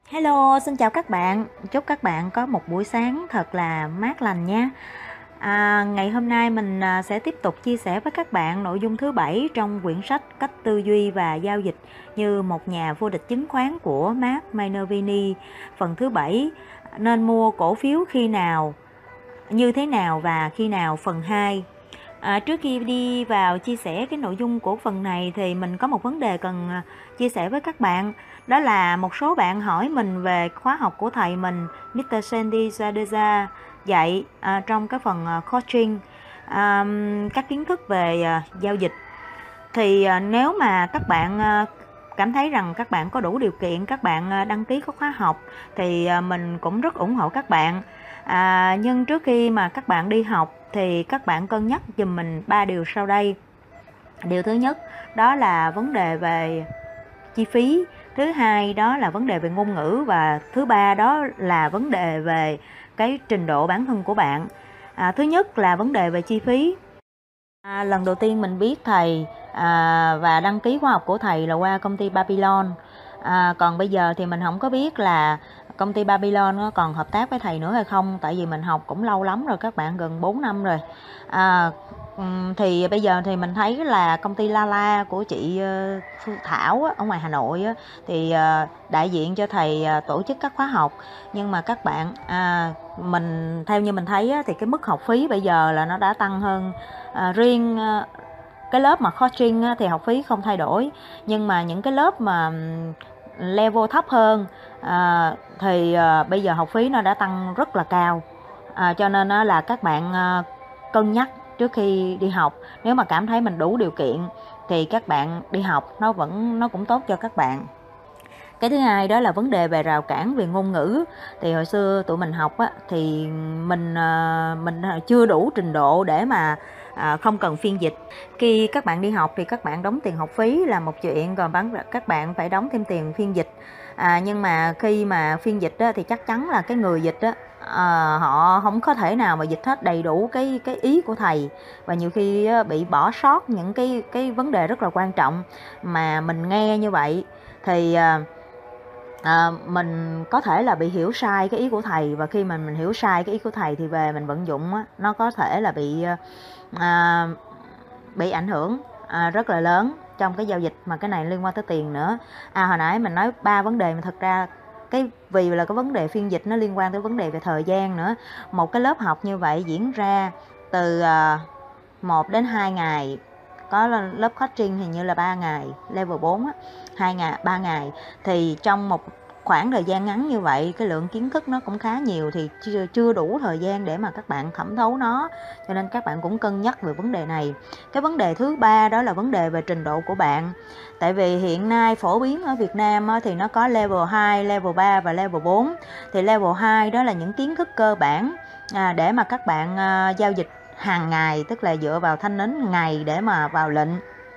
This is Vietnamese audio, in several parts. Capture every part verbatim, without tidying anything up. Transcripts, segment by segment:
Hello, xin chào các bạn. Chúc các bạn có một buổi sáng thật là mát lành nha. À, ngày hôm nay mình à, sẽ tiếp tục chia sẻ với các bạn nội dung thứ bảy trong quyển sách Cách tư duy và giao dịch như một nhà vô địch chứng khoán của Mark Minervini, phần thứ bảy, nên mua cổ phiếu khi nào, như thế nào và khi nào, phần hai. À, trước khi đi vào chia sẻ cái nội dung của phần này thì mình có một vấn đề cần à, chia sẻ với các bạn. Đó là một số bạn hỏi mình về khóa học của thầy mình, mít tơ Sandy Zadeja, dạy à, trong cái phần à, coaching, à, các kiến thức về à, giao dịch. Thì à, nếu mà các bạn à, cảm thấy rằng các bạn có đủ điều kiện, các bạn à, đăng ký có khóa học thì à, mình cũng rất ủng hộ các bạn. À, nhưng trước khi mà các bạn đi học thì các bạn cân nhắc giùm mình ba điều sau đây. Điều thứ nhất đó là vấn đề về chi phí, thứ hai đó là vấn đề về ngôn ngữ, và thứ ba đó là vấn đề về cái trình độ bản thân của bạn. À, thứ nhất là vấn đề về chi phí. À, lần đầu tiên mình biết thầy à, và đăng ký khóa học của thầy là qua công ty Babylon. À, còn bây giờ thì mình không có biết là công ty Babylon nó còn hợp tác với thầy nữa hay không, tại vì mình học cũng lâu lắm rồi các bạn, gần bốn năm rồi. À, thì bây giờ thì mình thấy là công ty Lala của chị Phương Thảo á, ở ngoài Hà Nội á, thì đại diện cho thầy tổ chức các khóa học. Nhưng mà các bạn à, mình theo như mình thấy á, thì cái mức học phí bây giờ là nó đã tăng hơn. À, riêng à, cái lớp mà coaching á, thì học phí không thay đổi, nhưng mà những cái lớp mà level thấp hơn à, thì à, bây giờ học phí nó đã tăng rất là cao. À, cho nên á, là các bạn à, cân nhắc trước khi đi học. Nếu mà cảm thấy mình đủ điều kiện thì các bạn đi học, nó vẫn nó cũng tốt cho các bạn. Cái thứ hai đó là vấn đề về rào cản về ngôn ngữ. Thì hồi xưa tụi mình học á, thì mình mình chưa đủ trình độ để mà à, không cần phiên dịch. Khi các bạn đi học thì các bạn đóng tiền học phí là một chuyện, còn các bạn phải đóng thêm tiền phiên dịch. À, nhưng mà khi mà phiên dịch á, thì chắc chắn là cái người dịch á, à, họ không có thể nào mà dịch hết đầy đủ cái cái ý của thầy, và nhiều khi á, bị bỏ sót những cái cái vấn đề rất là quan trọng mà mình nghe như vậy thì à, À, mình có thể là bị hiểu sai cái ý của thầy, và khi mà mình hiểu sai cái ý của thầy thì về mình vận dụng á, nó có thể là bị à, bị ảnh hưởng à, rất là lớn trong cái giao dịch, mà cái này liên quan tới tiền nữa. À, hồi nãy mình nói ba vấn đề, mà thật ra cái vì là cái vấn đề phiên dịch nó liên quan tới vấn đề về thời gian nữa. Một cái lớp học như vậy diễn ra từ à, một đến hai ngày, có lớp coaching hình như là ba ngày, level bốn á, hai ngày, ba ngày, thì trong một khoảng thời gian ngắn như vậy, cái lượng kiến thức nó cũng khá nhiều, thì chưa, chưa đủ thời gian để mà các bạn thẩm thấu nó, cho nên các bạn cũng cân nhắc về vấn đề này. Cái vấn đề thứ ba đó là vấn đề về trình độ của bạn. Tại vì hiện nay phổ biến ở Việt Nam thì nó có level hai, level ba và level bốn. Thì level hai đó là những kiến thức cơ bản à, để mà các bạn à, giao dịch hàng ngày, tức là dựa vào thanh nến ngày để mà vào lệnh.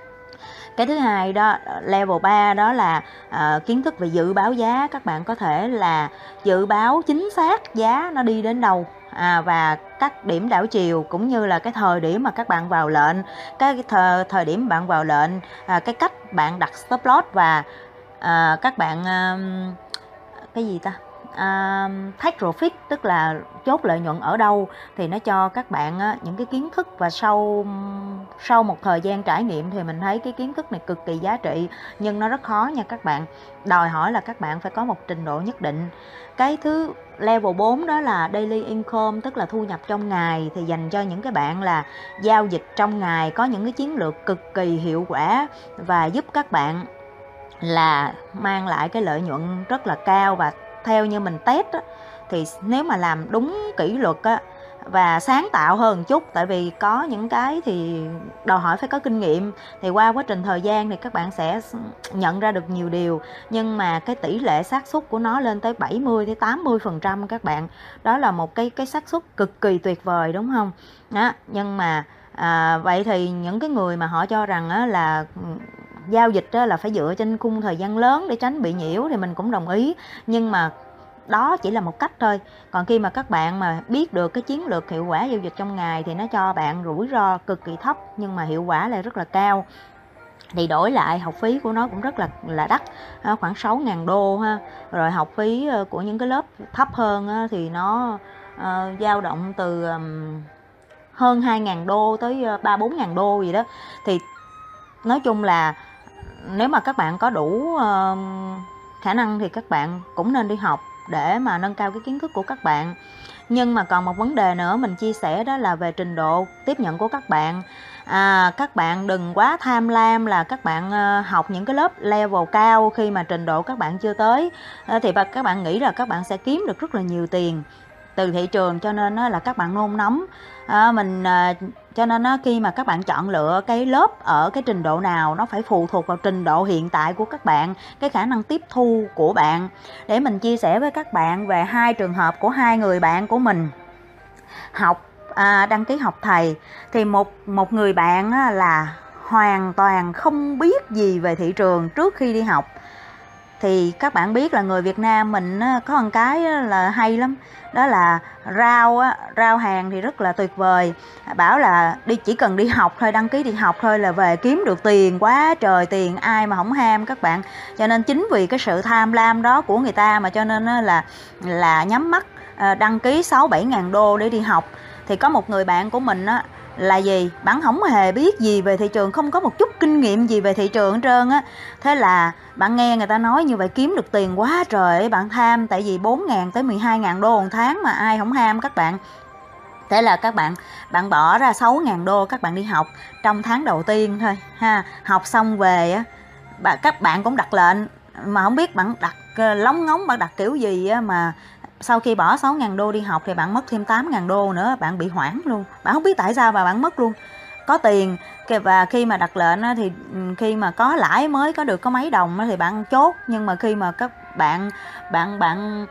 Cái thứ hai đó, level ba đó là uh, kiến thức về dự báo giá. Các bạn có thể là dự báo chính xác giá nó đi đến đâu, à, và các điểm đảo chiều, cũng như là cái thời điểm mà các bạn vào lệnh, cái thời, thời điểm bạn vào lệnh, à, cái cách bạn đặt stop loss, và à, các bạn uh, cái gì ta à, take profit, tức là chốt lợi nhuận ở đâu, thì nó cho các bạn á, những cái kiến thức. Và sau sau một thời gian trải nghiệm thì mình thấy cái kiến thức này cực kỳ giá trị, nhưng nó rất khó nha các bạn, đòi hỏi là các bạn phải có một trình độ nhất định. Cái thứ level bốn đó là daily income, tức là thu nhập trong ngày, thì dành cho những cái bạn là giao dịch trong ngày, có những cái chiến lược cực kỳ hiệu quả và giúp các bạn là mang lại cái lợi nhuận rất là cao. Và theo như mình test á, thì nếu mà làm đúng kỷ luật á, và sáng tạo hơn chút, tại vì có những cái thì đòi hỏi phải có kinh nghiệm, thì qua quá trình thời gian thì các bạn sẽ nhận ra được nhiều điều, nhưng mà cái tỷ lệ xác suất của nó lên tới bảy mươi đến tám mươi phần trăm các bạn. Đó là một cái cái xác suất cực kỳ tuyệt vời, đúng không? Đó, nhưng mà à, vậy thì những cái người mà họ cho rằng á, là giao dịch á, là phải dựa trên khung thời gian lớn để tránh bị nhiễu, thì mình cũng đồng ý, nhưng mà đó chỉ là một cách thôi. Còn khi mà các bạn mà biết được cái chiến lược hiệu quả giao dịch trong ngày thì nó cho bạn rủi ro cực kỳ thấp nhưng mà hiệu quả lại rất là cao. thì đổi lại học phí của nó cũng rất là là đắt, khoảng sáu ngàn đô ha. Rồi học phí của những cái lớp thấp hơn thì nó uh, dao động từ um, hơn hai ngàn đô tới ba bốn ngàn đô gì đó. Thì nói chung là nếu mà các bạn có đủ uh, khả năng thì các bạn cũng nên đi học để mà nâng cao cái kiến thức của các bạn. Nhưng mà còn một vấn đề nữa mình chia sẻ, đó là về trình độ tiếp nhận của các bạn. À, các bạn đừng quá tham lam là các bạn uh, học những cái lớp level cao khi mà trình độ các bạn chưa tới, à, thì các bạn nghĩ là các bạn sẽ kiếm được rất là nhiều tiền từ thị trường, cho nên là các bạn nôn nóng. À, mình à, cho nên á, khi mà các bạn chọn lựa cái lớp ở cái trình độ nào, nó phải phụ thuộc vào trình độ hiện tại của các bạn, cái khả năng tiếp thu của bạn. Để mình chia sẻ với các bạn về hai trường hợp của hai người bạn của mình học à, đăng ký học thầy. Thì một một người bạn á, là hoàn toàn không biết gì về thị trường trước khi đi học. Thì các bạn biết là người Việt Nam mình á, có một cái là hay lắm, đó là rao á, rao hàng thì rất là tuyệt vời, bảo là đi chỉ cần đi học thôi, đăng ký đi học thôi là về kiếm được tiền quá trời tiền, ai mà không ham các bạn. Cho nên chính vì cái sự tham lam đó của người ta mà cho nên là là nhắm mắt đăng ký sáu bảy ngàn đô để đi học. Thì có một người bạn của mình á, là gì, bạn không hề biết gì về thị trường, không có một chút kinh nghiệm gì về thị trường hết trơn á. Thế là bạn nghe người ta nói như vậy kiếm được tiền quá trời, bạn tham, tại vì bốn ngàn tới mười hai ngàn đô một tháng mà ai không ham các bạn. Thế là các bạn bạn bỏ ra sáu ngàn đô các bạn đi học trong tháng đầu tiên thôi ha. Học xong về á, bạn các bạn cũng đặt lệnh mà không biết bạn đặt lóng ngóng, bạn đặt kiểu gì á, mà sau khi bỏ sáu ngàn đô đi học thì bạn mất thêm tám ngàn đô nữa, bạn bị hoảng luôn. Bạn không biết tại sao mà bạn mất luôn. Có tiền và khi mà đặt lệnh thì khi mà có lãi mới có được có mấy đồng thì bạn chốt. Nhưng mà khi mà các bạn bạn bạn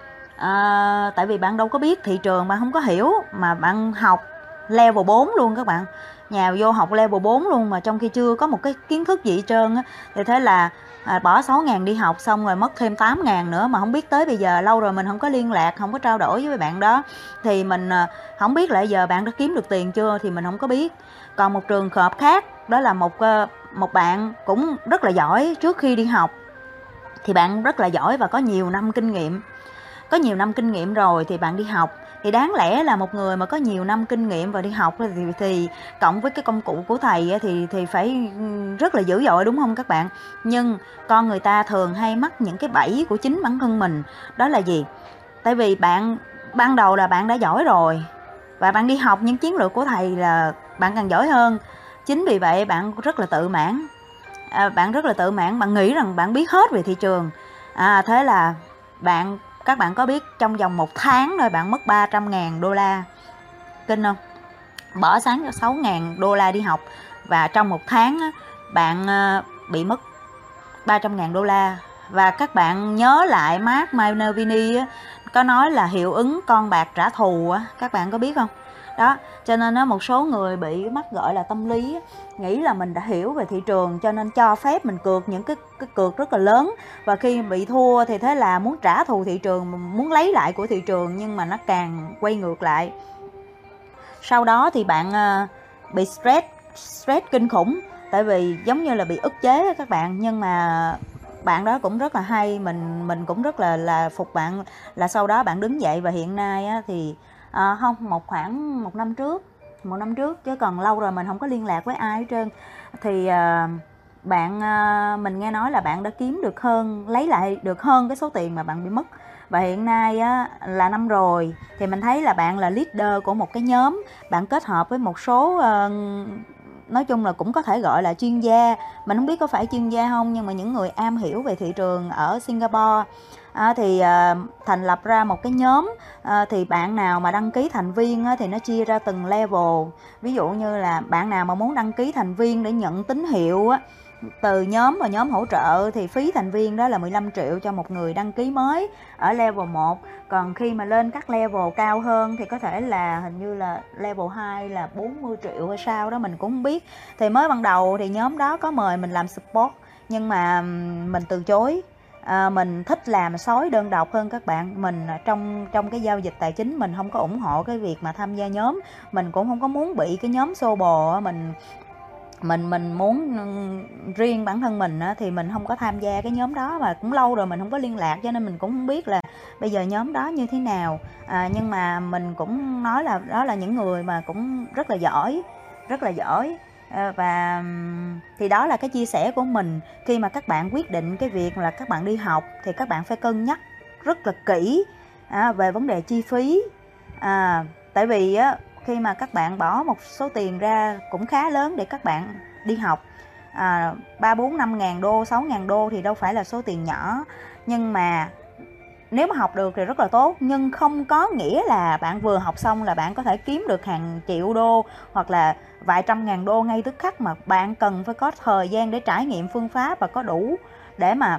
à, tại vì bạn đâu có biết thị trường, bạn không có hiểu, mà bạn học level bốn luôn các bạn, nhào vô học level bốn luôn mà trong khi chưa có một cái kiến thức gì hết trơn á. Thì thế là à, bỏ sáu ngàn đi học xong rồi mất thêm tám ngàn nữa, mà không biết tới bây giờ lâu rồi mình không có liên lạc, không có trao đổi với bạn đó, thì mình à, không biết là giờ bạn đã kiếm được tiền chưa thì mình không có biết. Còn một trường hợp khác, đó là một một bạn cũng rất là giỏi trước khi đi học, thì bạn rất là giỏi và có nhiều năm kinh nghiệm, có nhiều năm kinh nghiệm rồi thì bạn đi học. Thì đáng lẽ là một người mà có nhiều năm kinh nghiệm và đi học thì, thì cộng với cái công cụ của thầy thì thì phải rất là dữ dội, đúng không các bạn? Nhưng con người ta thường hay mắc những cái bẫy của chính bản thân mình. Đó là gì? Tại vì bạn ban đầu là bạn đã giỏi rồi và bạn đi học những chiến lược của thầy là bạn càng giỏi hơn. Chính vì vậy bạn rất là tự mãn, à, bạn rất là tự mãn, bạn nghĩ rằng bạn biết hết về thị trường. À, thế là bạn các bạn có biết trong vòng một tháng thôi bạn mất ba trăm ngàn đô la, kinh không? Bỏ sáng cho sáu ngàn đô la đi học và trong một tháng á, bạn bị mất ba trăm ngàn đô la. Và các bạn nhớ lại Mark Minervini á, có nói là hiệu ứng con bạc trả thù á, các bạn có biết không? Đó, cho nên á, một số người bị mắc gọi là tâm lý á, nghĩ là mình đã hiểu về thị trường cho nên cho phép mình cược những cái, cái cược rất là lớn, và khi bị thua thì thế là muốn trả thù thị trường, muốn lấy lại của thị trường, nhưng mà nó càng quay ngược lại. Sau đó thì bạn uh, bị stress stress kinh khủng, tại vì giống như là bị ức chế các bạn. Nhưng mà bạn đó cũng rất là hay, mình mình cũng rất là là phục bạn, là sau đó bạn đứng dậy. Và hiện nay á, thì à, không một khoảng một năm trước một năm trước chứ còn lâu rồi mình không có liên lạc với ai hết trơn. Thì à, bạn à, mình nghe nói là bạn đã kiếm được hơn, lấy lại được hơn cái số tiền mà bạn bị mất. Và hiện nay á, là năm rồi thì mình thấy là bạn là leader của một cái nhóm, bạn kết hợp với một số uh, nói chung là cũng có thể gọi là chuyên gia, mình không biết có phải chuyên gia không, nhưng mà những người am hiểu về thị trường ở Singapore. À, thì à, thành lập ra một cái nhóm. À, thì bạn nào mà đăng ký thành viên á, thì nó chia ra từng level. Ví dụ như là bạn nào mà muốn đăng ký thành viên để nhận tín hiệu á, từ nhóm và nhóm hỗ trợ, thì phí thành viên đó là mười lăm triệu cho một người đăng ký mới ở level một. Còn khi mà lên các level cao hơn thì có thể là hình như là level hai là bốn mươi triệu hay sao đó, mình cũng không biết. Thì mới ban đầu thì nhóm đó có mời mình làm support, nhưng mà mình từ chối. À, mình thích làm sói đơn độc hơn các bạn. Mình trong trong cái giao dịch tài chính mình không có ủng hộ cái việc mà tham gia nhóm, mình cũng không có muốn bị cái nhóm xô bồ. Mình mình mình muốn riêng bản thân mình á, thì mình không có tham gia cái nhóm đó, và cũng lâu rồi mình không có liên lạc, cho nên mình cũng không biết là bây giờ nhóm đó như thế nào. À, nhưng mà mình cũng nói là đó là những người mà cũng rất là giỏi, rất là giỏi. À, và thì đó là cái chia sẻ của mình. Khi mà các bạn quyết định cái việc là các bạn đi học thì các bạn phải cân nhắc rất là kỹ à, về vấn đề chi phí. À, tại vì á, khi mà các bạn bỏ một số tiền ra cũng khá lớn để các bạn đi học, à, ba bốn năm ngàn đô, sáu ngàn đô thì đâu phải là số tiền nhỏ. Nhưng mà nếu mà học được thì rất là tốt, nhưng không có nghĩa là bạn vừa học xong là bạn có thể kiếm được hàng triệu đô hoặc là vài trăm ngàn đô ngay tức khắc, mà bạn cần phải có thời gian để trải nghiệm phương pháp và có đủ để mà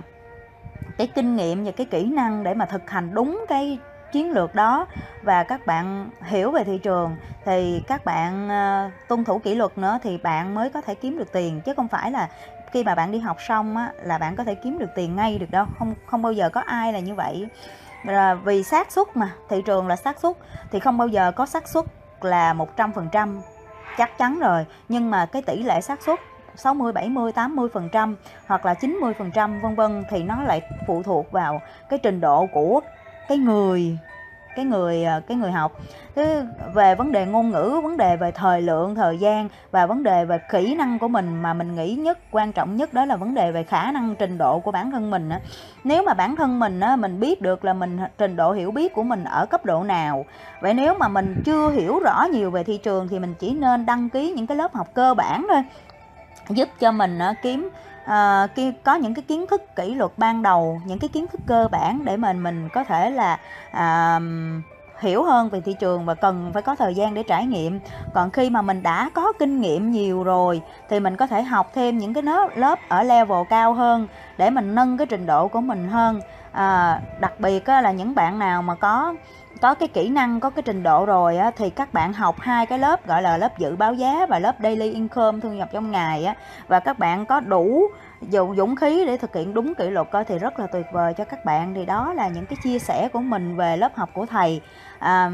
cái kinh nghiệm và cái kỹ năng để mà thực hành đúng cái chiến lược đó, và các bạn hiểu về thị trường thì các bạn uh, tuân thủ kỷ luật nữa thì bạn mới có thể kiếm được tiền, chứ không phải là khi mà bạn đi học xong á, là bạn có thể kiếm được tiền ngay được đâu. Không không bao giờ có ai là như vậy. Là vì xác suất mà, thị trường là xác suất thì không bao giờ có xác suất là một trăm phần trăm chắc chắn rồi, nhưng mà cái tỷ lệ xác suất sáu mươi, bảy mươi, tám mươi phần trăm hoặc là chín mươi phần trăm vân vân thì nó lại phụ thuộc vào cái trình độ của cái người cái người cái người học. Thế về vấn đề ngôn ngữ, vấn đề về thời lượng, thời gian và vấn đề về kỹ năng của mình, mà mình nghĩ nhất quan trọng nhất đó là vấn đề về khả năng trình độ của bản thân mình á. Nếu mà bản thân mình á, mình biết được là mình trình độ hiểu biết của mình ở cấp độ nào. Vậy nếu mà mình chưa hiểu rõ nhiều về thị trường thì mình chỉ nên đăng ký những cái lớp học cơ bản thôi, giúp cho mình uh, kiếm uh, có những cái kiến thức kỷ luật ban đầu, những cái kiến thức cơ bản để mình mình có thể là uh, hiểu hơn về thị trường, và cần phải có thời gian để trải nghiệm. Còn khi mà mình đã có kinh nghiệm nhiều rồi thì mình có thể học thêm những cái lớp, lớp ở level cao hơn để mình nâng cái trình độ của mình hơn. À, đặc biệt á, là những bạn nào mà có có cái kỹ năng, có cái trình độ rồi á, thì các bạn học hai cái lớp gọi là lớp dự báo giá và lớp daily income, thu nhập trong ngày á, và các bạn có đủ dũng khí để thực hiện đúng kỷ luật á, thì rất là tuyệt vời cho các bạn. Thì đó là những cái chia sẻ của mình về lớp học của thầy. À,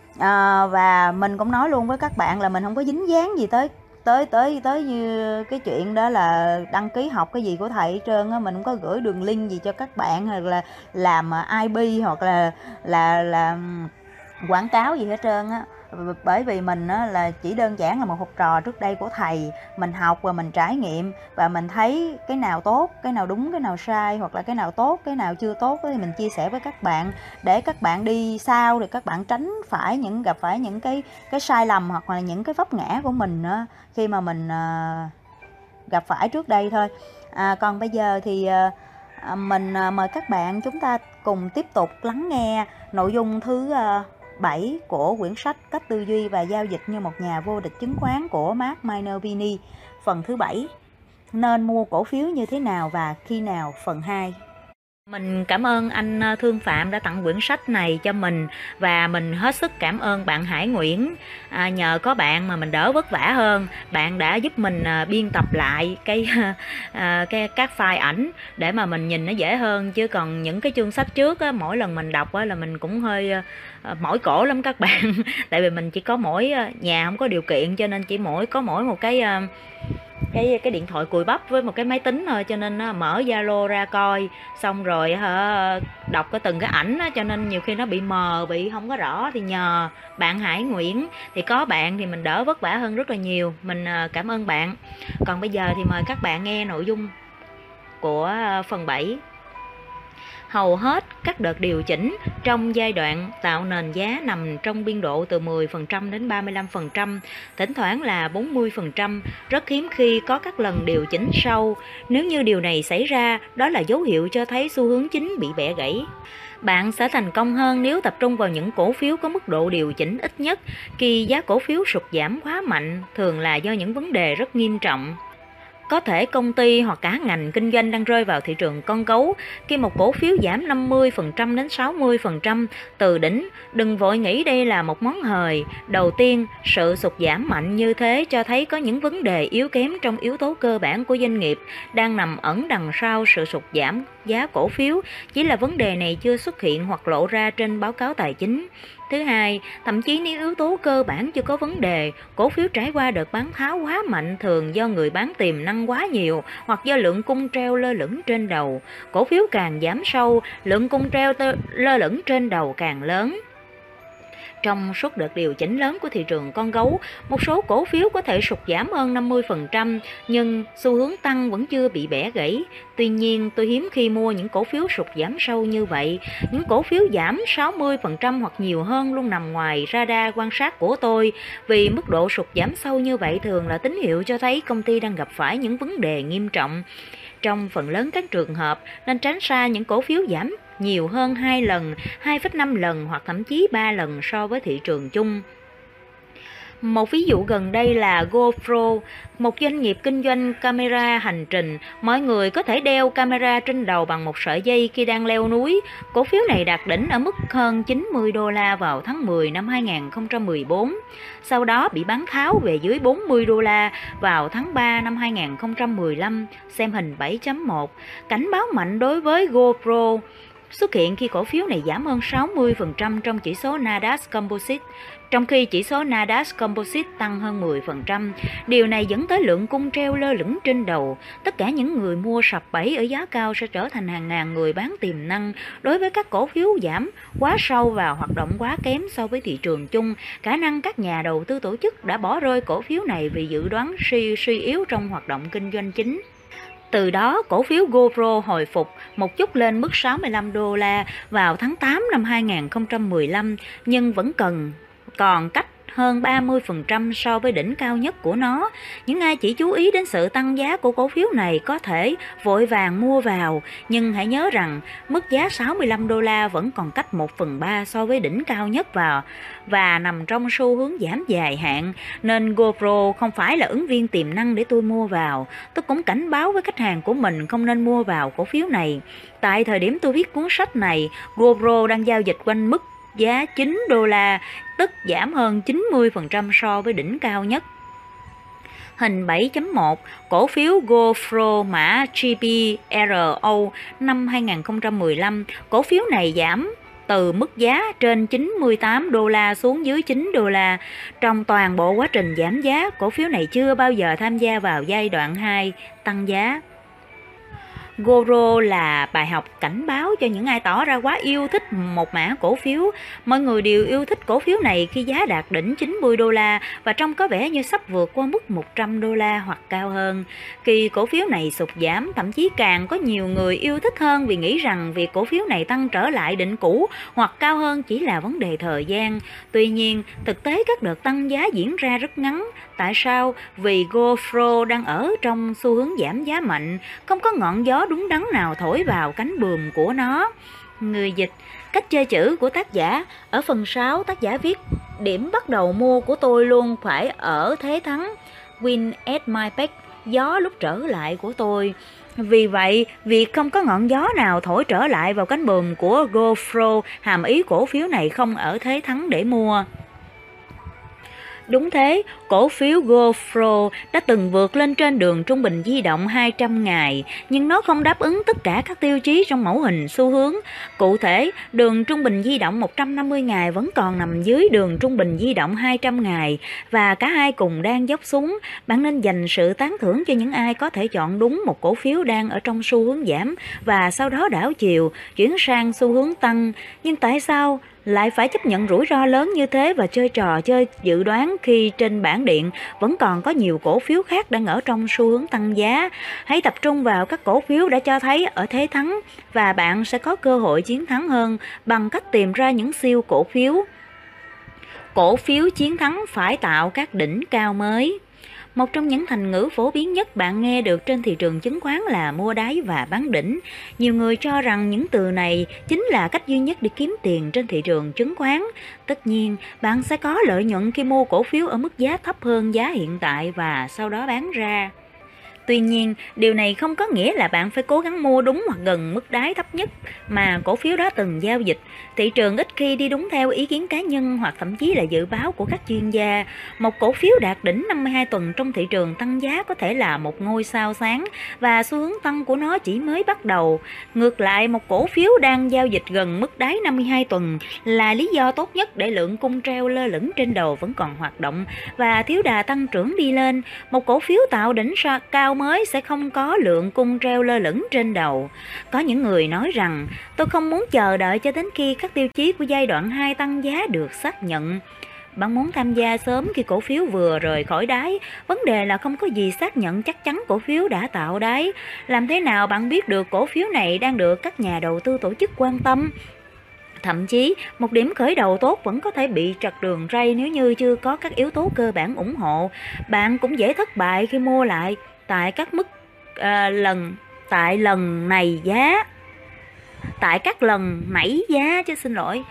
à, và mình cũng nói luôn với các bạn là mình không có dính dáng gì tới tới tới tới như cái chuyện đó là đăng ký học cái gì của thầy hết trơn á. Mình không có gửi đường link gì cho các bạn, hoặc là làm i pê hoặc là là là quảng cáo gì hết trơn á. Bởi vì mình á, là chỉ đơn giản là một học trò trước đây của thầy, mình học và mình trải nghiệm và mình thấy cái nào tốt, cái nào đúng, cái nào sai, hoặc là cái nào tốt, cái nào chưa tốt thì mình chia sẻ với các bạn, để các bạn đi sau thì các bạn tránh phải những gặp phải những cái cái sai lầm hoặc là những cái vấp ngã của mình á, khi mà mình uh, gặp phải trước đây thôi. À, còn bây giờ thì uh, mình uh, mời các bạn chúng ta cùng tiếp tục lắng nghe nội dung thứ uh, bảy của quyển sách Cách tư duy và giao dịch như một nhà vô địch chứng khoán của Mark Minervini, phần thứ bảy. Nên mua cổ phiếu như thế nào và khi nào, phần hai. Mình cảm ơn anh Thương Phạm đã tặng quyển sách này cho mình, và mình hết sức cảm ơn bạn Hải Nguyễn. À, nhờ có bạn mà mình đỡ vất vả hơn. Bạn đã giúp mình à, biên tập lại cái, à, cái các file ảnh để mà mình nhìn nó dễ hơn. Chứ còn những cái chương sách trước á, mỗi lần mình đọc á, là mình cũng hơi à, mỏi cổ lắm các bạn. Tại vì mình chỉ có mỗi nhà không có điều kiện, cho nên chỉ mỗi có mỗi một cái à, cái cái điện thoại cùi bắp với một cái máy tính thôi, cho nên nó mở Zalo ra coi xong rồi hả, đọc cái từng cái ảnh đó, cho nên nhiều khi nó bị mờ, bị không có rõ. Thì nhờ bạn Hải Nguyễn thì có bạn thì mình đỡ vất vả hơn rất là nhiều. Mình cảm ơn bạn. Còn bây giờ thì mời các bạn nghe nội dung của phần bảy. Hầu hết các đợt điều chỉnh trong giai đoạn tạo nền giá nằm trong biên độ từ mười phần trăm đến ba mươi lăm phần trăm, thỉnh thoảng là bốn mươi phần trăm, rất hiếm khi có các lần điều chỉnh sâu. Nếu như điều này xảy ra, đó là dấu hiệu cho thấy xu hướng chính bị bẻ gãy. Bạn sẽ thành công hơn nếu tập trung vào những cổ phiếu có mức độ điều chỉnh ít nhất. Khi giá cổ phiếu sụt giảm quá mạnh, thường là do những vấn đề rất nghiêm trọng. Có thể công ty hoặc cả ngành kinh doanh đang rơi vào thị trường con gấu. Khi một cổ phiếu giảm năm mươi phần trăm đến sáu mươi phần trăm từ đỉnh, đừng vội nghĩ đây là một món hời. Đầu tiên, sự sụt giảm mạnh như thế cho thấy có những vấn đề yếu kém trong yếu tố cơ bản của doanh nghiệp đang nằm ẩn đằng sau sự sụt giảm giá cổ phiếu, chỉ là vấn đề này chưa xuất hiện hoặc lộ ra trên báo cáo tài chính. Thứ hai, thậm chí nếu yếu tố cơ bản chưa có vấn đề, cổ phiếu trải qua đợt bán tháo quá mạnh thường do người bán tiềm năng quá nhiều hoặc do lượng cung treo lơ lửng trên đầu. Cổ phiếu càng giảm sâu, lượng cung treo lơ lửng trên đầu càng lớn. Trong suốt đợt điều chỉnh lớn của thị trường con gấu, một số cổ phiếu có thể sụt giảm hơn năm mươi phần trăm, nhưng xu hướng tăng vẫn chưa bị bẻ gãy. Tuy nhiên, tôi hiếm khi mua những cổ phiếu sụt giảm sâu như vậy. Những cổ phiếu giảm sáu mươi phần trăm hoặc nhiều hơn luôn nằm ngoài radar quan sát của tôi, vì mức độ sụt giảm sâu như vậy thường là tín hiệu cho thấy công ty đang gặp phải những vấn đề nghiêm trọng. Trong phần lớn các trường hợp, nên tránh xa những cổ phiếu giảm nhiều hơn hai lần, hai phẩy năm lần hoặc thậm chí ba lần so với thị trường chung. Một ví dụ gần đây là GoPro, một doanh nghiệp kinh doanh camera hành trình. Mọi người có thể đeo camera trên đầu bằng một sợi dây khi đang leo núi. Cổ phiếu này đạt đỉnh ở mức hơn chín mươi đô la vào tháng mười năm hai nghìn không trăm mười bốn. Sau đó bị bán tháo về dưới bốn mươi đô la vào tháng ba năm hai nghìn không trăm mười lăm. Xem hình bảy chấm một. Cảnh báo mạnh đối với GoPro xuất hiện khi cổ phiếu này giảm hơn sáu mươi phần trăm trong chỉ số Nasdaq Composite, trong khi chỉ số Nasdaq Composite tăng hơn mười phần trăm. Điều này dẫn tới lượng cung treo lơ lửng trên đầu. Tất cả những người mua sập bẫy ở giá cao sẽ trở thành hàng ngàn người bán tiềm năng. Đối với các cổ phiếu giảm quá sâu và hoạt động quá kém so với thị trường chung, khả năng các nhà đầu tư tổ chức đã bỏ rơi cổ phiếu này vì dự đoán suy, suy yếu trong hoạt động kinh doanh chính. Từ đó, cổ phiếu GoPro hồi phục một chút lên mức sáu mươi lăm đô la vào tháng tám năm hai nghìn không trăm mười lăm, nhưng vẫn cần còn cách hơn ba mươi phần trăm so với đỉnh cao nhất của nó. Những ai chỉ chú ý đến sự tăng giá của cổ phiếu này có thể vội vàng mua vào, nhưng hãy nhớ rằng mức giá sáu mươi lăm đô la vẫn còn cách một phần ba so với đỉnh cao nhất vào và nằm trong xu hướng giảm dài hạn, nên GoPro không phải là ứng viên tiềm năng để tôi mua vào. Tôi cũng cảnh báo với khách hàng của mình không nên mua vào cổ phiếu này. Tại thời điểm tôi viết cuốn sách này, GoPro đang giao dịch quanh mức giá chín đô la, tức giảm hơn chín mươi phần trăm so với đỉnh cao nhất. Hình bảy chấm một, cổ phiếu GoPro mã giê pê rờ o năm hai nghìn không trăm mười lăm, cổ phiếu này giảm từ mức giá trên chín mươi tám đô la xuống dưới chín đô la. Trong toàn bộ quá trình giảm giá, cổ phiếu này chưa bao giờ tham gia vào giai đoạn hai tăng giá. GoPro là bài học cảnh báo cho những ai tỏ ra quá yêu thích một mã cổ phiếu. Mọi người đều yêu thích cổ phiếu này khi giá đạt đỉnh chín mươi đô la và trông có vẻ như sắp vượt qua mức một trăm đô la hoặc cao hơn. Khi cổ phiếu này sụt giảm, thậm chí càng có nhiều người yêu thích hơn vì nghĩ rằng việc cổ phiếu này tăng trở lại đỉnh cũ hoặc cao hơn chỉ là vấn đề thời gian. Tuy nhiên, thực tế các đợt tăng giá diễn ra rất ngắn. Tại sao? Vì GoPro đang ở trong xu hướng giảm giá mạnh, không có ngọn gió đúng đắn nào thổi vào cánh buồm của nó. Người dịch, cách chơi chữ của tác giả. Ở phần sáu, tác giả viết: điểm bắt đầu mua của tôi luôn phải ở thế thắng, win at my back, gió lúc trở lại của tôi. Vì vậy, việc không có ngọn gió nào thổi trở lại vào cánh buồm của GoPro hàm ý cổ phiếu này không ở thế thắng để mua. Đúng thế, cổ phiếu GoPro đã từng vượt lên trên đường trung bình di động hai trăm ngày, nhưng nó không đáp ứng tất cả các tiêu chí trong mẫu hình xu hướng. Cụ thể, đường trung bình di động một trăm năm mươi ngày vẫn còn nằm dưới đường trung bình di động hai trăm ngày, và cả hai cùng đang dốc xuống. Bạn nên dành sự tán thưởng cho những ai có thể chọn đúng một cổ phiếu đang ở trong xu hướng giảm và sau đó đảo chiều, chuyển sang xu hướng tăng. Nhưng tại sao lại phải chấp nhận rủi ro lớn như thế và chơi trò chơi dự đoán khi trên bảng điện vẫn còn có nhiều cổ phiếu khác đang ở trong xu hướng tăng giá? Hãy tập trung vào các cổ phiếu đã cho thấy ở thế thắng và bạn sẽ có cơ hội chiến thắng hơn bằng cách tìm ra những siêu cổ phiếu. Cổ phiếu chiến thắng phải tạo các đỉnh cao mới. Một trong những thành ngữ phổ biến nhất bạn nghe được trên thị trường chứng khoán là mua đáy và bán đỉnh. Nhiều người cho rằng những từ này chính là cách duy nhất để kiếm tiền trên thị trường chứng khoán. Tất nhiên, bạn sẽ có lợi nhuận khi mua cổ phiếu ở mức giá thấp hơn giá hiện tại và sau đó bán ra. Tuy nhiên, điều này không có nghĩa là bạn phải cố gắng mua đúng hoặc gần mức đáy thấp nhất mà cổ phiếu đó từng giao dịch. Thị trường ít khi đi đúng theo ý kiến cá nhân hoặc thậm chí là dự báo của các chuyên gia. Một cổ phiếu đạt đỉnh năm mươi hai tuần trong thị trường tăng giá có thể là một ngôi sao sáng và xu hướng tăng của nó chỉ mới bắt đầu. Ngược lại, một cổ phiếu đang giao dịch gần mức đáy năm mươi hai tuần là lý do tốt nhất để lượng cung treo lơ lửng trên đầu vẫn còn hoạt động và thiếu đà tăng trưởng đi lên. Một cổ phiếu tạo đỉnh cao mới sẽ không có lượng cung treo lơ lửng trên đầu. Có những người nói rằng tôi không muốn chờ đợi cho đến khi các tiêu chí của giai đoạn hai tăng giá được xác nhận. Bạn muốn tham gia sớm khi cổ phiếu vừa rời khỏi đáy. Vấn đề là không có gì xác nhận chắc chắn cổ phiếu đã tạo đáy. Làm thế nào bạn biết được cổ phiếu này đang được các nhà đầu tư tổ chức quan tâm? Thậm chí, một điểm khởi đầu tốt vẫn có thể bị trật đường ray nếu như chưa có các yếu tố cơ bản ủng hộ. Bạn cũng dễ thất bại khi mua lại tại các mức à, lần tại lần này giá tại các lần nảy giá chứ xin lỗi.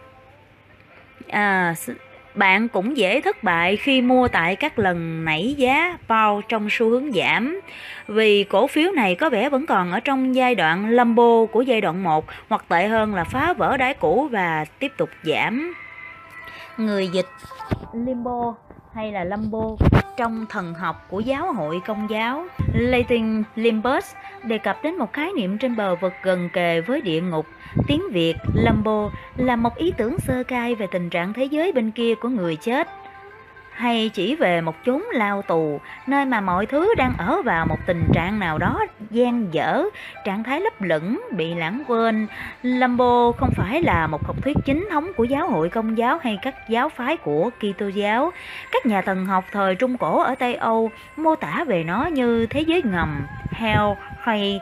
À, bạn cũng dễ thất bại khi mua tại các lần nảy giá vào trong xu hướng giảm, vì cổ phiếu này có vẻ vẫn còn ở trong giai đoạn lambo của giai đoạn một, hoặc tệ hơn là phá vỡ đáy cũ và tiếp tục giảm. Người dịch limbo hay là lambo trong thần học của giáo hội Công giáo Latin Limbus đề cập đến một khái niệm trên bờ vực gần kề với địa ngục. Tiếng Việt lambo là một ý tưởng sơ khai về tình trạng thế giới bên kia của người chết, hay chỉ về một chốn lao tù, nơi mà mọi thứ đang ở vào một tình trạng nào đó dang dở, trạng thái lấp lửng, bị lãng quên. Lambo không phải là một học thuyết chính thống của giáo hội Công giáo hay các giáo phái của Kitô giáo. Các nhà thần học thời Trung Cổ ở Tây Âu mô tả về nó như thế giới ngầm, hell hay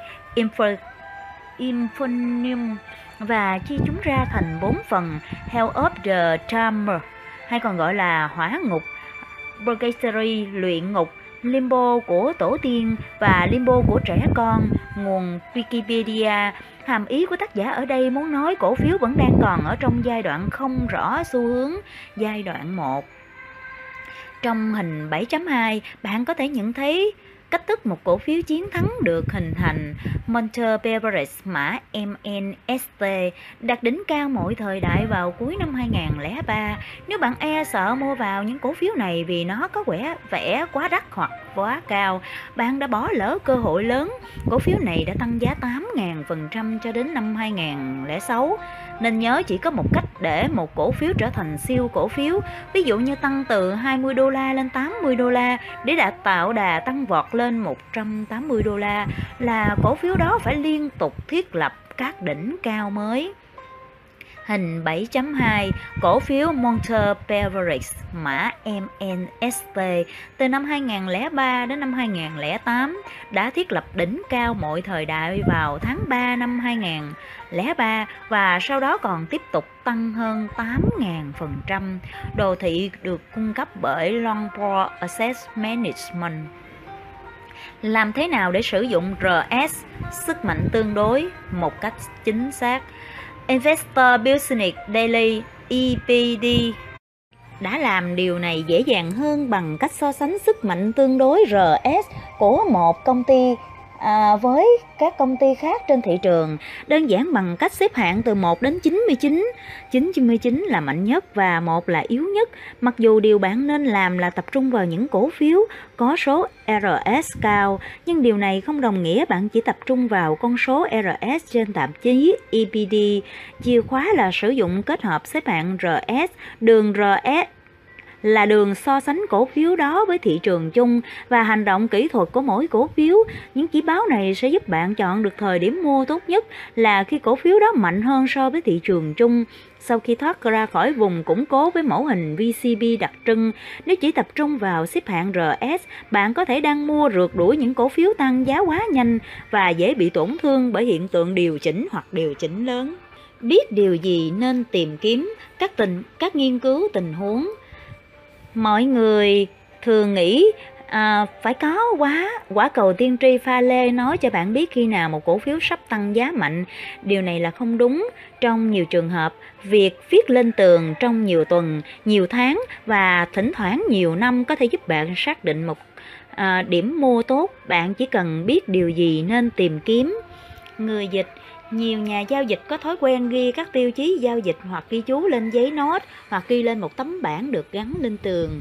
infernum, và chia chúng ra thành bốn phần: hell of the Damned, hay còn gọi là hỏa ngục, purgatory luyện ngục, limbo của tổ tiên và limbo của trẻ con. Nguồn Wikipedia. Hàm ý của tác giả ở đây muốn nói cổ phiếu vẫn đang còn ở trong giai đoạn không rõ xu hướng, giai đoạn một. Trong hình bảy chấm hai, bạn có thể nhận thấy cách thức một cổ phiếu chiến thắng được hình thành. Monter Beverage mã em en ét tê đạt đỉnh cao mọi thời đại vào cuối năm hai nghìn không trăm lẻ ba. Nếu bạn e sợ mua vào những cổ phiếu này vì nó có vẻ vẻ quá đắt hoặc quá cao, bạn đã bỏ lỡ cơ hội lớn. Cổ phiếu này đã tăng giá tám nghìn phần trăm cho đến năm hai nghìn không trăm lẻ sáu. Nên nhớ chỉ có một cách để một cổ phiếu trở thành siêu cổ phiếu, ví dụ như tăng từ hai mươi đô la lên tám mươi đô la để đạt tạo đà tăng vọt lên một trăm tám mươi đô la, là cổ phiếu đó phải liên tục thiết lập các đỉnh cao mới. Hình bảy chấm hai, cổ phiếu Monter Beverage mã em en ét tê từ năm hai nghìn không trăm lẻ ba đến năm hai nghìn không trăm lẻ tám đã thiết lập đỉnh cao mọi thời đại vào tháng ba năm hai nghìn không trăm lẻ ba và sau đó còn tiếp tục tăng hơn tám nghìn phần trăm. Đồ thị được cung cấp bởi Longport Asset Management. Làm thế nào để sử dụng rờ ét, sức mạnh tương đối, một cách chính xác? Investor Business Daily E P D đã làm điều này dễ dàng hơn bằng cách so sánh sức mạnh tương đối rờ ét của một công ty à, với các công ty khác trên thị trường, đơn giản bằng cách xếp hạng từ một đến chín mươi chín. chín mươi chín là mạnh nhất và một là yếu nhất. Mặc dù điều bạn nên làm là tập trung vào những cổ phiếu có số rờ ét cao, nhưng điều này không đồng nghĩa bạn chỉ tập trung vào con số rờ ét trên tạp chí E P D. Chìa khóa là sử dụng kết hợp xếp hạng rờ ét. Đường rờ ét là đường so sánh cổ phiếu đó với thị trường chung và hành động kỹ thuật của mỗi cổ phiếu. Những chỉ báo này sẽ giúp bạn chọn được thời điểm mua tốt nhất là khi cổ phiếu đó mạnh hơn so với thị trường chung. Sau khi thoát ra khỏi vùng củng cố với mẫu hình vê xê bê đặc trưng, nếu chỉ tập trung vào xếp hạng rờ ét, bạn có thể đang mua rượt đuổi những cổ phiếu tăng giá quá nhanh và dễ bị tổn thương bởi hiện tượng điều chỉnh hoặc điều chỉnh lớn. Biết điều gì nên tìm kiếm các tình các nghiên cứu tình huống. Mọi người thường nghĩ à, phải có quá quả cầu tiên tri pha lê nói cho bạn biết khi nào một cổ phiếu sắp tăng giá mạnh. Điều này là không đúng. Trong nhiều trường hợp, việc viết lên tường trong nhiều tuần, nhiều tháng và thỉnh thoảng nhiều năm có thể giúp bạn xác định một à, điểm mua tốt, bạn chỉ cần biết điều gì nên tìm kiếm. Người dịch. Nhiều nhà giao dịch có thói quen ghi các tiêu chí giao dịch hoặc ghi chú lên giấy nốt hoặc ghi lên một tấm bảng được gắn lên tường.